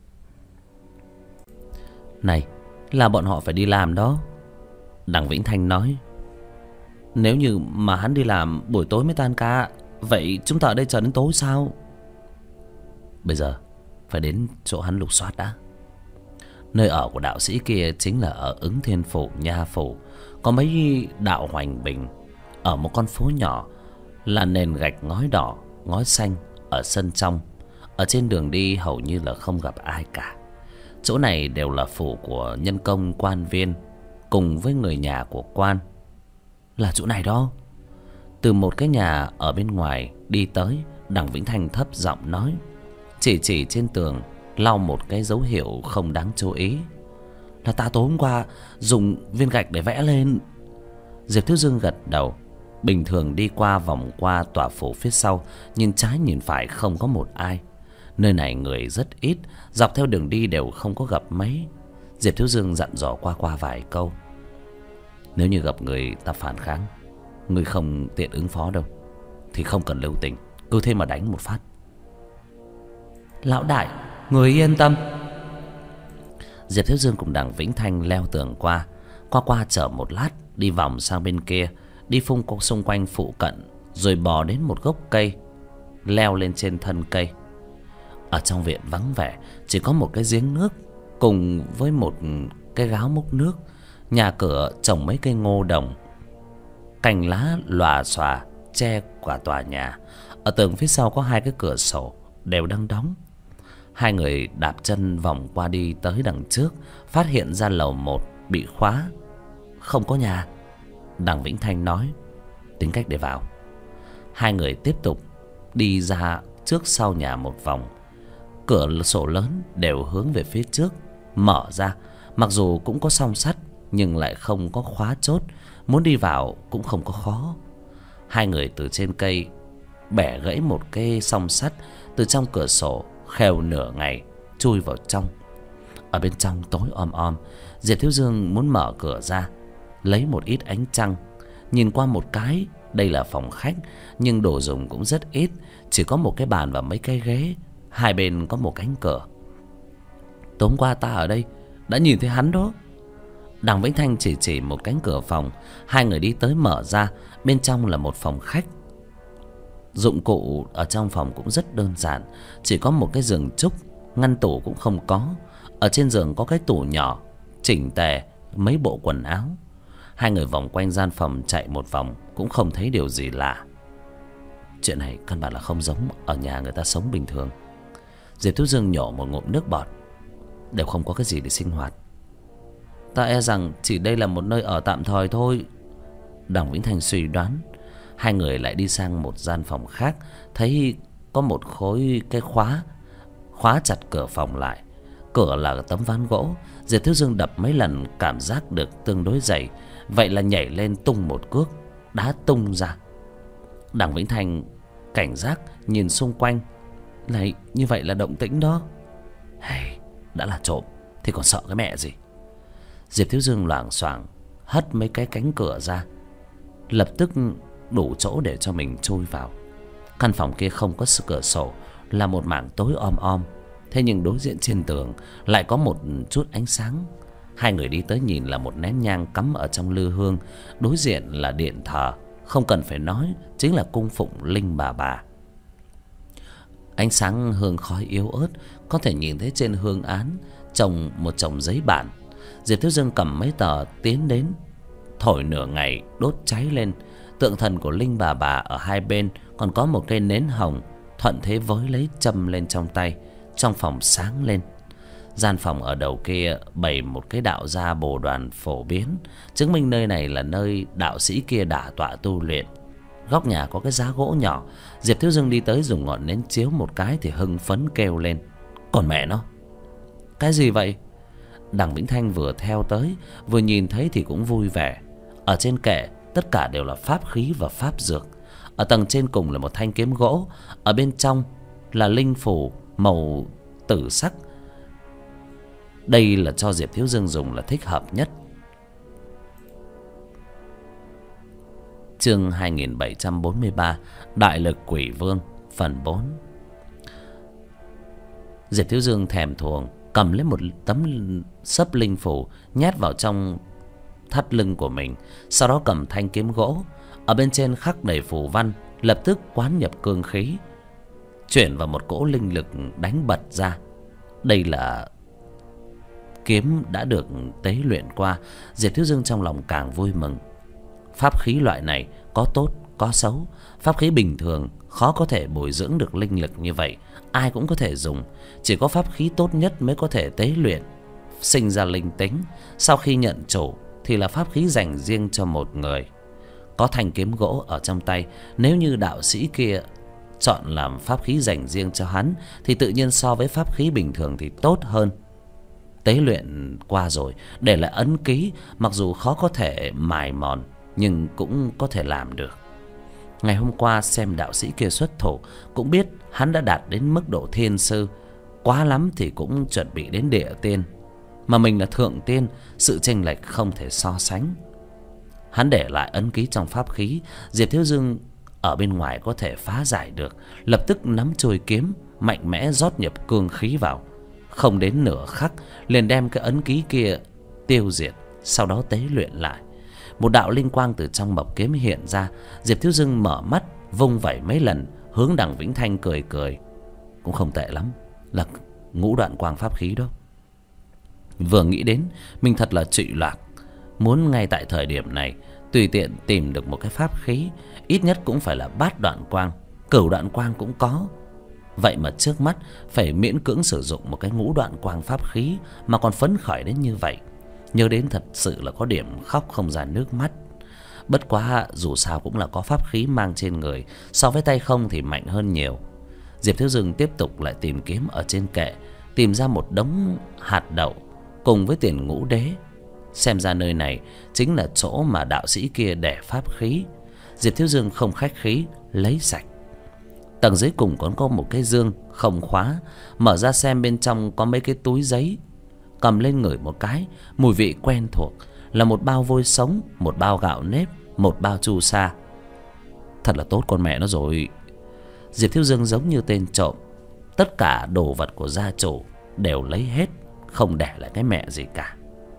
[SPEAKER 1] Này, là bọn họ phải đi làm đó. Đằng Vĩnh Thanh nói. Nếu như mà hắn đi làm buổi tối mới tan ca, vậy chúng ta ở đây chờ đến tối sao? Bây giờ phải đến chỗ hắn lục soát đã. Nơi ở của đạo sĩ kia chính là ở Ứng Thiên Phủ, Nha Phủ. Có mấy đạo hoành bình ở một con phố nhỏ, là nền gạch ngói đỏ, ngói xanh ở sân trong. Ở trên đường đi hầu như là không gặp ai cả. Chỗ này đều là phủ của nhân công quan viên, cùng với người nhà của quan. Là chỗ này đó. Từ một cái nhà ở bên ngoài đi tới, Đằng Vĩnh Thanh thấp giọng nói, chỉ chỉ trên tường lau một cái dấu hiệu không đáng chú ý.
[SPEAKER 2] là ta tối hôm qua dùng viên gạch để vẽ lên. Diệp Thiếu Dương gật đầu. Bình thường đi qua vòng qua tòa phủ phía sau, nhìn trái nhìn phải không có một ai. Nơi này người rất ít, dọc theo đường đi đều không có gặp mấy. Diệp Thiếu Dương dặn dò qua qua vài câu. Nếu như gặp người ta phản kháng, người không tiện ứng phó đâu, thì không cần lưu tình, cứ thế mà đánh một phát.
[SPEAKER 3] Lão đại, người yên tâm.
[SPEAKER 2] Diệp Thiếu Dương cùng Đằng Vĩnh Thanh leo tường qua. Qua qua chờ một lát, đi vòng sang bên kia, đi phung cô xung quanh phụ cận, rồi bò đến một gốc cây, leo lên trên thân cây. Ở trong viện vắng vẻ, chỉ có một cái giếng nước cùng với một cái gáo múc nước. Nhà cửa trồng mấy cây ngô đồng, cành lá lòa xòa che cả tòa nhà. Ở tường phía sau có hai cái cửa sổ đều đang đóng. Hai người đạp chân vòng qua đi tới đằng trước, phát hiện ra lầu một bị khóa, không có nhà. Đằng Vĩnh Thanh nói: tính cách để vào. Hai người tiếp tục đi ra trước sau nhà một vòng. Cửa sổ lớn đều hướng về phía trước mở ra, mặc dù cũng có song sắt nhưng lại không có khóa chốt, muốn đi vào cũng không có khó. Hai người từ trên cây bẻ gãy một cái song sắt, từ trong cửa sổ khều nửa ngày chui vào trong. Ở bên trong tối om om, Diệp Thiếu Dương muốn mở cửa ra lấy một ít ánh trăng. Nhìn qua một cái, đây là phòng khách, nhưng đồ dùng cũng rất ít, chỉ có một cái bàn và mấy cái ghế, hai bên có một cánh cửa. Tối qua ta ở đây đã nhìn thấy hắn đó. Đằng Vĩnh Thanh chỉ chỉ một cánh cửa phòng. Hai người đi tới mở ra, bên trong là một phòng khách. Dụng cụ ở trong phòng cũng rất đơn giản, chỉ có một cái giường trúc, ngăn tủ cũng không có. Ở trên giường có cái tủ nhỏ chỉnh tề mấy bộ quần áo. Hai người vòng quanh gian phòng chạy một vòng cũng không thấy điều gì lạ. Chuyện này căn bản là không giống ở nhà người ta sống bình thường. Diệp Thiếu Dương nhổ một ngụm nước bọt. Đều không có cái gì để sinh hoạt. Ta e rằng chỉ đây là một nơi ở tạm thời thôi, Đằng Vĩnh Thanh suy đoán. Hai người lại đi sang một gian phòng khác, thấy có một khối cái khóa, khóa chặt cửa phòng lại. Cửa là tấm ván gỗ. Diệp Thiếu Dương đập mấy lần cảm giác được tương đối dày, vậy là nhảy lên tung một cước, đá tung ra. Đằng Vĩnh Thanh cảnh giác nhìn xung quanh. Này, như vậy là động tĩnh đó. Hay, đã là trộm thì còn sợ cái mẹ gì. Diệp Thiếu Dương loảng xoảng hất mấy cái cánh cửa ra, lập tức đủ chỗ để cho mình chui vào. Căn phòng kia không có cửa sổ, là một mảng tối om om. Thế nhưng đối diện trên tường lại có một chút ánh sáng. Hai người đi tới nhìn là một nén nhang cắm ở trong lư hương. Đối diện là điện thờ, không cần phải nói, chính là cung phụng Linh Bà Bà. Ánh sáng hương khói yếu ớt, có thể nhìn thấy trên hương án trồng một chồng giấy bản. Diệp Thiếu Dương cầm mấy tờ tiến đến, thổi nửa ngày đốt cháy lên. Tượng thần của Linh Bà Bà ở hai bên, còn có một cây nến hồng, thuận thế với lấy châm lên trong tay. Trong phòng sáng lên. Gian phòng ở đầu kia bày một cái đạo gia bồ đoàn phổ biến, chứng minh nơi này là nơi đạo sĩ kia đả tọa tu luyện. Góc nhà có cái giá gỗ nhỏ. Diệp Thiếu Dương đi tới dùng ngọn nến chiếu một cái thì hưng phấn kêu lên: còn mẹ nó, cái gì vậy? Đằng Vĩnh Thanh vừa theo tới, vừa nhìn thấy thì cũng vui vẻ. Ở trên kệ tất cả đều là pháp khí và pháp dược. Ở tầng trên cùng là một thanh kiếm gỗ, ở bên trong là linh phù màu tử sắc. Đây là cho Diệp Thiếu Dương dùng là thích hợp nhất. Chương hai nghìn bảy trăm bốn mươi ba, Đại lực quỷ vương, phần bốn. Diệp Thiếu Dương thèm thuồng cầm lấy một tấm sấp linh phù nhét vào trong thắt lưng của mình, sau đó cầm thanh kiếm gỗ ở bên trên khắc đầy phù văn, lập tức quán nhập cương khí, chuyển vào một cỗ linh lực đánh bật ra. Đây là kiếm đã được tế luyện qua. Diệp Thiếu Dương trong lòng càng vui mừng. Pháp khí loại này có tốt có xấu. Pháp khí bình thường khó có thể bồi dưỡng được linh lực như vậy, ai cũng có thể dùng. Chỉ có pháp khí tốt nhất mới có thể tế luyện, sinh ra linh tính. Sau khi nhận chủ thì là pháp khí dành riêng cho một người. Có thanh kiếm gỗ ở trong tay, nếu như đạo sĩ kia chọn làm pháp khí dành riêng cho hắn thì tự nhiên so với pháp khí bình thường thì tốt hơn.
[SPEAKER 1] tế luyện qua rồi, để lại ấn ký, mặc dù khó có thể mài mòn nhưng cũng có thể làm được. Ngày hôm qua xem đạo sĩ kia xuất thủ, cũng biết hắn đã đạt đến mức độ thiên sư, quá lắm thì cũng chuẩn bị đến địa tiên, mà mình là thượng tiên, sự chênh lệch không thể so sánh. Hắn để lại ấn ký trong pháp khí, Diệp Thiếu Dương ở bên ngoài có thể phá giải được, lập tức nắm chuôi kiếm, mạnh mẽ rót nhập cương khí vào. Không đến nửa khắc liền đem cái ấn ký kia tiêu diệt, sau đó tế luyện lại. Một đạo linh quang từ trong mộc kiếm hiện ra. Diệp Thiếu Dương mở mắt, vung vẩy mấy lần, hướng Đằng Vĩnh Thanh cười cười. Cũng không tệ lắm, là ngũ đoạn quang pháp khí đó. Vừa nghĩ đến mình thật là trụy lạc, muốn ngay tại thời điểm này tùy tiện tìm được một cái pháp khí, ít nhất cũng phải là bát đoạn quang, cửu đoạn quang cũng có. Vậy mà trước mắt phải miễn cưỡng sử dụng một cái ngũ đoạn quang pháp khí mà còn phấn khởi đến như vậy, nhớ đến thật sự là có điểm khóc không ra nước mắt. Bất quá dù sao cũng là có pháp khí mang trên người, so với tay không thì mạnh hơn nhiều. Diệp Thiếu Dương tiếp tục lại tìm kiếm ở trên kệ, tìm ra một đống hạt đậu cùng với tiền ngũ đế. Xem ra nơi này chính là chỗ mà đạo sĩ kia để pháp khí. Diệp Thiếu Dương không khách khí lấy sạch. Tầng dưới cùng còn có một cái dương không khóa, mở ra xem bên trong có mấy cái túi giấy. Cầm lên ngửi một cái, mùi vị quen thuộc, là một bao vôi sống, một bao gạo nếp, một bao chu sa. Thật là tốt con mẹ nó rồi. Diệp Thiếu Dương giống như tên trộm, tất cả đồ vật của gia chủ đều lấy hết, không để lại cái mẹ gì cả.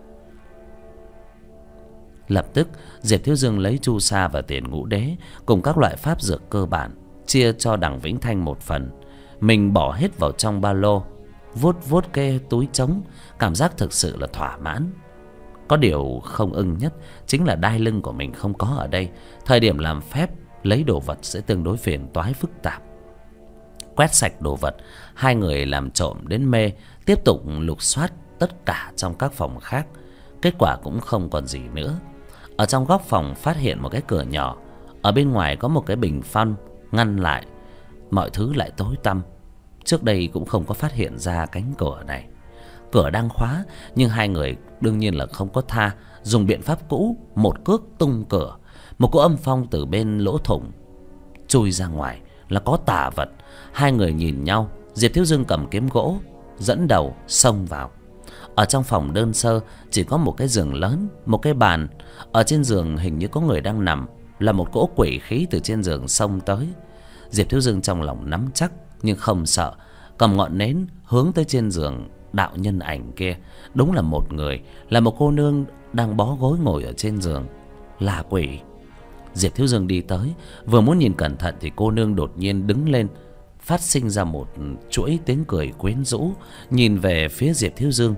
[SPEAKER 1] Lập tức Diệp Thiếu Dương lấy chu sa và tiền ngũ đế cùng các loại pháp dược cơ bản, chia cho Đằng Vĩnh Thanh một phần. Mình bỏ hết vào trong ba lô, vuốt vuốt cái túi trống, cảm giác thực sự là thỏa mãn. Có điều không ưng nhất chính là đai lưng của mình không có ở đây. Thời điểm làm phép lấy đồ vật sẽ tương đối phiền toái phức tạp. Quét sạch đồ vật, hai người làm trộm đến mê, tiếp tục lục soát tất cả trong các phòng khác. Kết quả cũng không còn gì nữa. Ở trong góc phòng phát hiện một cái cửa nhỏ, ở bên ngoài có một cái bình phong ngăn lại, mọi thứ lại tối tăm. Trước đây cũng không có phát hiện ra cánh cửa này. Cửa đang khóa, nhưng hai người đương nhiên là không có tha, dùng biện pháp cũ, một cước tung cửa. Một cỗ âm phong từ bên lỗ thủng chui ra ngoài, là có tà vật. Hai người nhìn nhau, Diệp Thiếu Dương cầm kiếm gỗ dẫn đầu xông vào. Ở trong phòng đơn sơ chỉ có một cái giường lớn, một cái bàn. Ở trên giường hình như có người đang nằm, là một cỗ quỷ khí từ trên giường xông tới. Diệp Thiếu Dương trong lòng nắm chắc nhưng không sợ, cầm ngọn nến hướng tới trên giường đạo nhân ảnh kia. Đúng là một người, là một cô nương đang bó gối ngồi ở trên giường, là quỷ. Diệp Thiếu Dương đi tới, vừa muốn nhìn cẩn thận thì cô nương đột nhiên đứng lên, phát sinh ra một chuỗi tiếng cười quyến rũ, nhìn về phía Diệp Thiếu Dương.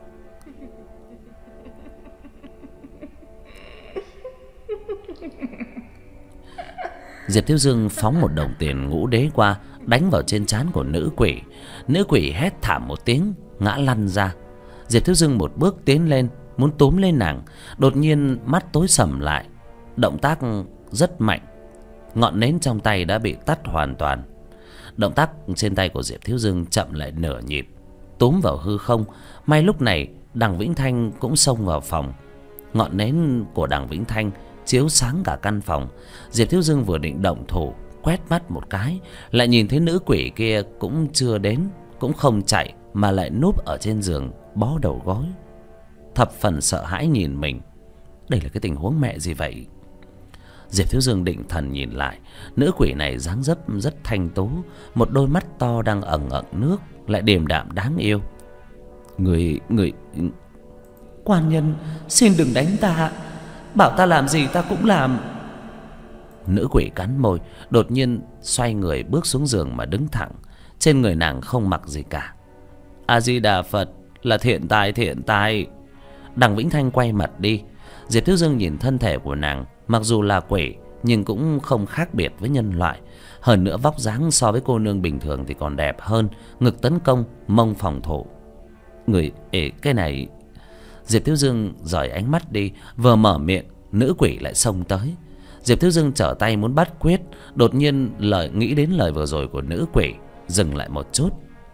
[SPEAKER 1] Diệp Thiếu Dương phóng một đồng tiền ngũ đế qua, đánh vào trên trán của nữ quỷ. Nữ quỷ hét thảm một tiếng, ngã lăn ra. Diệp Thiếu Dương một bước tiến lên, muốn túm lên nàng. Đột nhiên mắt tối sầm lại, động tác rất mạnh, ngọn nến trong tay đã bị tắt hoàn toàn. Động tác trên tay của Diệp Thiếu Dương chậm lại nửa nhịp, túm vào hư không. May lúc này Đằng Vĩnh Thanh cũng xông vào phòng. Ngọn nến của Đằng Vĩnh Thanh chiếu sáng cả căn phòng. Diệp Thiếu Dương vừa định động thủ, quét mắt một cái, lại nhìn thấy nữ quỷ kia cũng chưa đến, cũng không chạy, mà lại núp ở trên giường bó đầu gối, thập phần sợ hãi nhìn mình. Đây là cái tình huống mẹ gì vậy? Diệp Thiếu Dương định thần nhìn lại, nữ quỷ này dáng dấp rất thanh tú, một đôi mắt to đang ẩn ẩn nước, lại điềm đạm đáng yêu. Người, người... Quan nhân, xin đừng đánh ta, bảo ta làm gì ta cũng làm. Nữ quỷ cắn môi, đột nhiên xoay người bước xuống giường mà đứng thẳng. Trên người nàng không mặc gì cả. A Di Đà Phật, là thiện tài thiện tài. Đằng Vĩnh Thanh quay mặt đi. Diệp Thiếu Dương nhìn thân thể của nàng, mặc dù là quỷ nhưng cũng không khác biệt với nhân loại. Hơn nữa vóc dáng so với cô nương bình thường thì còn đẹp hơn, ngực tấn công, mông phòng thủ. Người ế cái này. Diệp Thiếu Dương dời ánh mắt đi, vừa mở miệng, nữ quỷ lại xông tới. Diệp Thiếu Dương trở tay muốn bắt quyết, đột nhiên lời nghĩ đến lời vừa rồi của nữ quỷ, dừng lại một chút.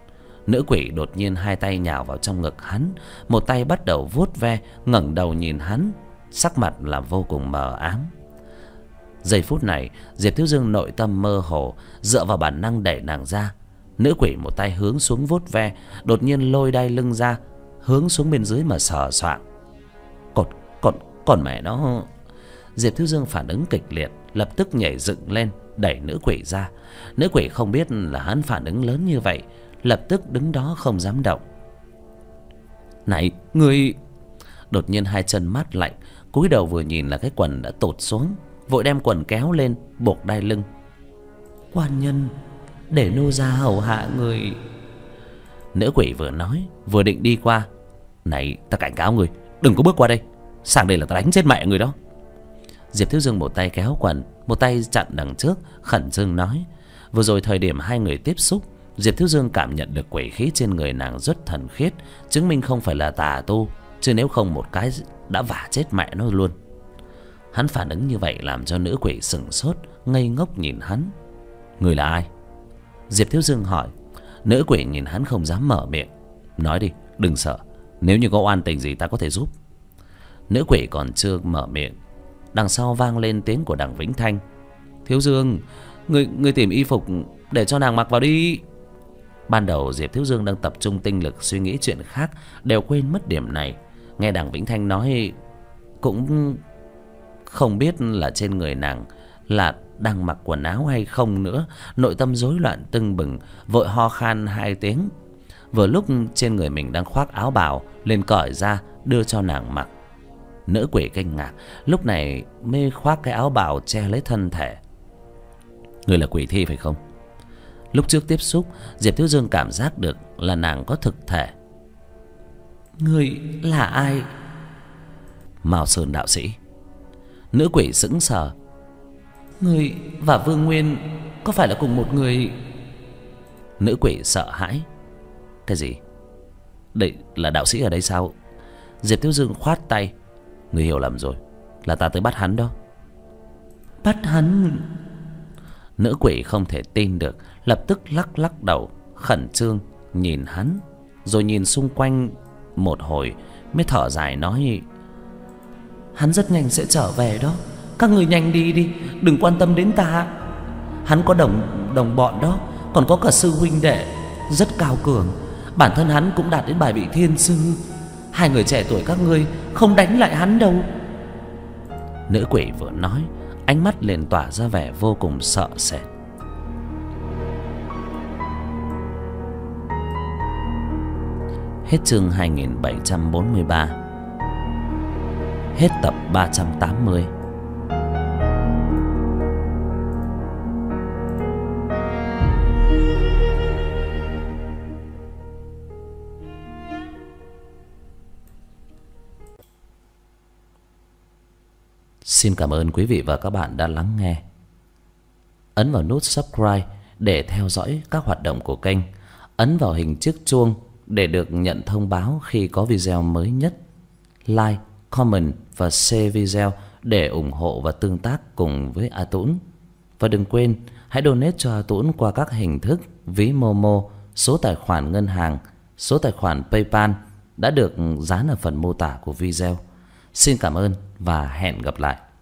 [SPEAKER 2] Nữ quỷ đột nhiên hai tay nhào vào trong ngực hắn, một tay bắt đầu vuốt ve, ngẩng đầu nhìn hắn, sắc mặt là vô cùng mờ ám. Giây phút này, Diệp Thiếu Dương nội tâm mơ hồ, dựa vào bản năng đẩy nàng ra. Nữ quỷ một tay hướng xuống vuốt ve, đột nhiên lôi đai lưng ra, hướng xuống bên dưới mà sờ soạng. Còn còn còn mẹ nó. Diệp Thiếu Dương phản ứng kịch liệt, lập tức nhảy dựng lên đẩy nữ quỷ ra. Nữ quỷ không biết là hắn phản ứng lớn như vậy, lập tức đứng đó không dám động. Này, ngươi! Đột nhiên hai chân mát lạnh, cúi đầu vừa nhìn là cái quần đã tụt xuống, vội đem quần kéo lên buộc đai lưng. Quan nhân, để nô gia hầu hạ người. Nữ quỷ vừa nói vừa định đi qua. Này, ta cảnh cáo người, đừng có bước qua đây, sang đây là ta đánh chết mẹ người đó. Diệp Thiếu Dương một tay kéo quần, một tay chặn đằng trước, khẩn trương nói. Vừa rồi thời điểm hai người tiếp xúc, Diệp Thiếu Dương cảm nhận được quỷ khí trên người nàng rất thần khiết, chứng minh không phải là tà tu, chứ nếu không một cái đã vả chết mẹ nó luôn. Hắn phản ứng như vậy làm cho nữ quỷ sững sốt, ngây ngốc nhìn hắn. Người là ai? Diệp Thiếu Dương hỏi. Nữ quỷ nhìn hắn không dám mở miệng. Nói đi, đừng sợ, nếu như có oan tình gì ta có thể giúp. Nữ quỷ còn chưa mở miệng, đằng sau vang lên tiếng của đằng Vĩnh Thanh. Thiếu Dương, người người tìm y phục để cho nàng mặc vào đi. Ban đầu Diệp Thiếu Dương đang tập trung tinh lực suy nghĩ chuyện khác, đều quên mất điểm này. Nghe đằng Vĩnh Thanh nói, cũng không biết là trên người nàng là đang mặc quần áo hay không nữa, nội tâm rối loạn tưng bừng, vội ho khan hai tiếng. Vừa lúc trên người mình đang khoác áo bào, lên cởi ra đưa cho nàng mặc. Nữ quỷ kinh ngạc, lúc này mới khoác cái áo bào che lấy thân thể. Người là quỷ thi phải không? Lúc trước tiếp xúc, Diệp Thiếu Dương cảm giác được là nàng có thực thể. Người là ai? Mao Sơn đạo sĩ. Nữ quỷ sững sờ. Người và Vương Nguyên có phải là cùng một người? Nữ quỷ sợ hãi. Cái gì? Đây là đạo sĩ ở đây sao? Diệp Thiếu Dương khoát tay. Người hiểu lầm rồi, là ta tới bắt hắn đó. Bắt hắn? Nữ quỷ không thể tin được, lập tức lắc lắc đầu, khẩn trương nhìn hắn, rồi nhìn xung quanh một hồi mới thở dài nói. Hắn rất nhanh sẽ trở về đó, các người nhanh đi đi, đừng quan tâm đến ta. Hắn có đồng đồng bọn đó, còn có cả sư huynh đệ rất cao cường, bản thân hắn cũng đạt đến bài vị thiên sư. Hai người trẻ tuổi các ngươi không đánh lại hắn đâu. Nữ quỷ vừa nói, ánh mắt liền tỏa ra vẻ vô cùng sợ sệt. Hết chương hai nghìn bảy trăm bốn mươi ba. Hết tập ba trăm tám mươi. Xin cảm ơn quý vị và các bạn đã lắng nghe. Ấn vào nút subscribe để theo dõi các hoạt động của kênh. Ấn vào hình chiếc chuông để được nhận thông báo khi có video mới nhất. Like, comment và share video để ủng hộ và tương tác cùng với A Tũng. Và đừng quên hãy donate cho A Tũng qua các hình thức ví Momo, số tài khoản ngân hàng, số tài khoản PayPal đã được dán ở phần mô tả của video. Xin cảm ơn và hẹn gặp lại.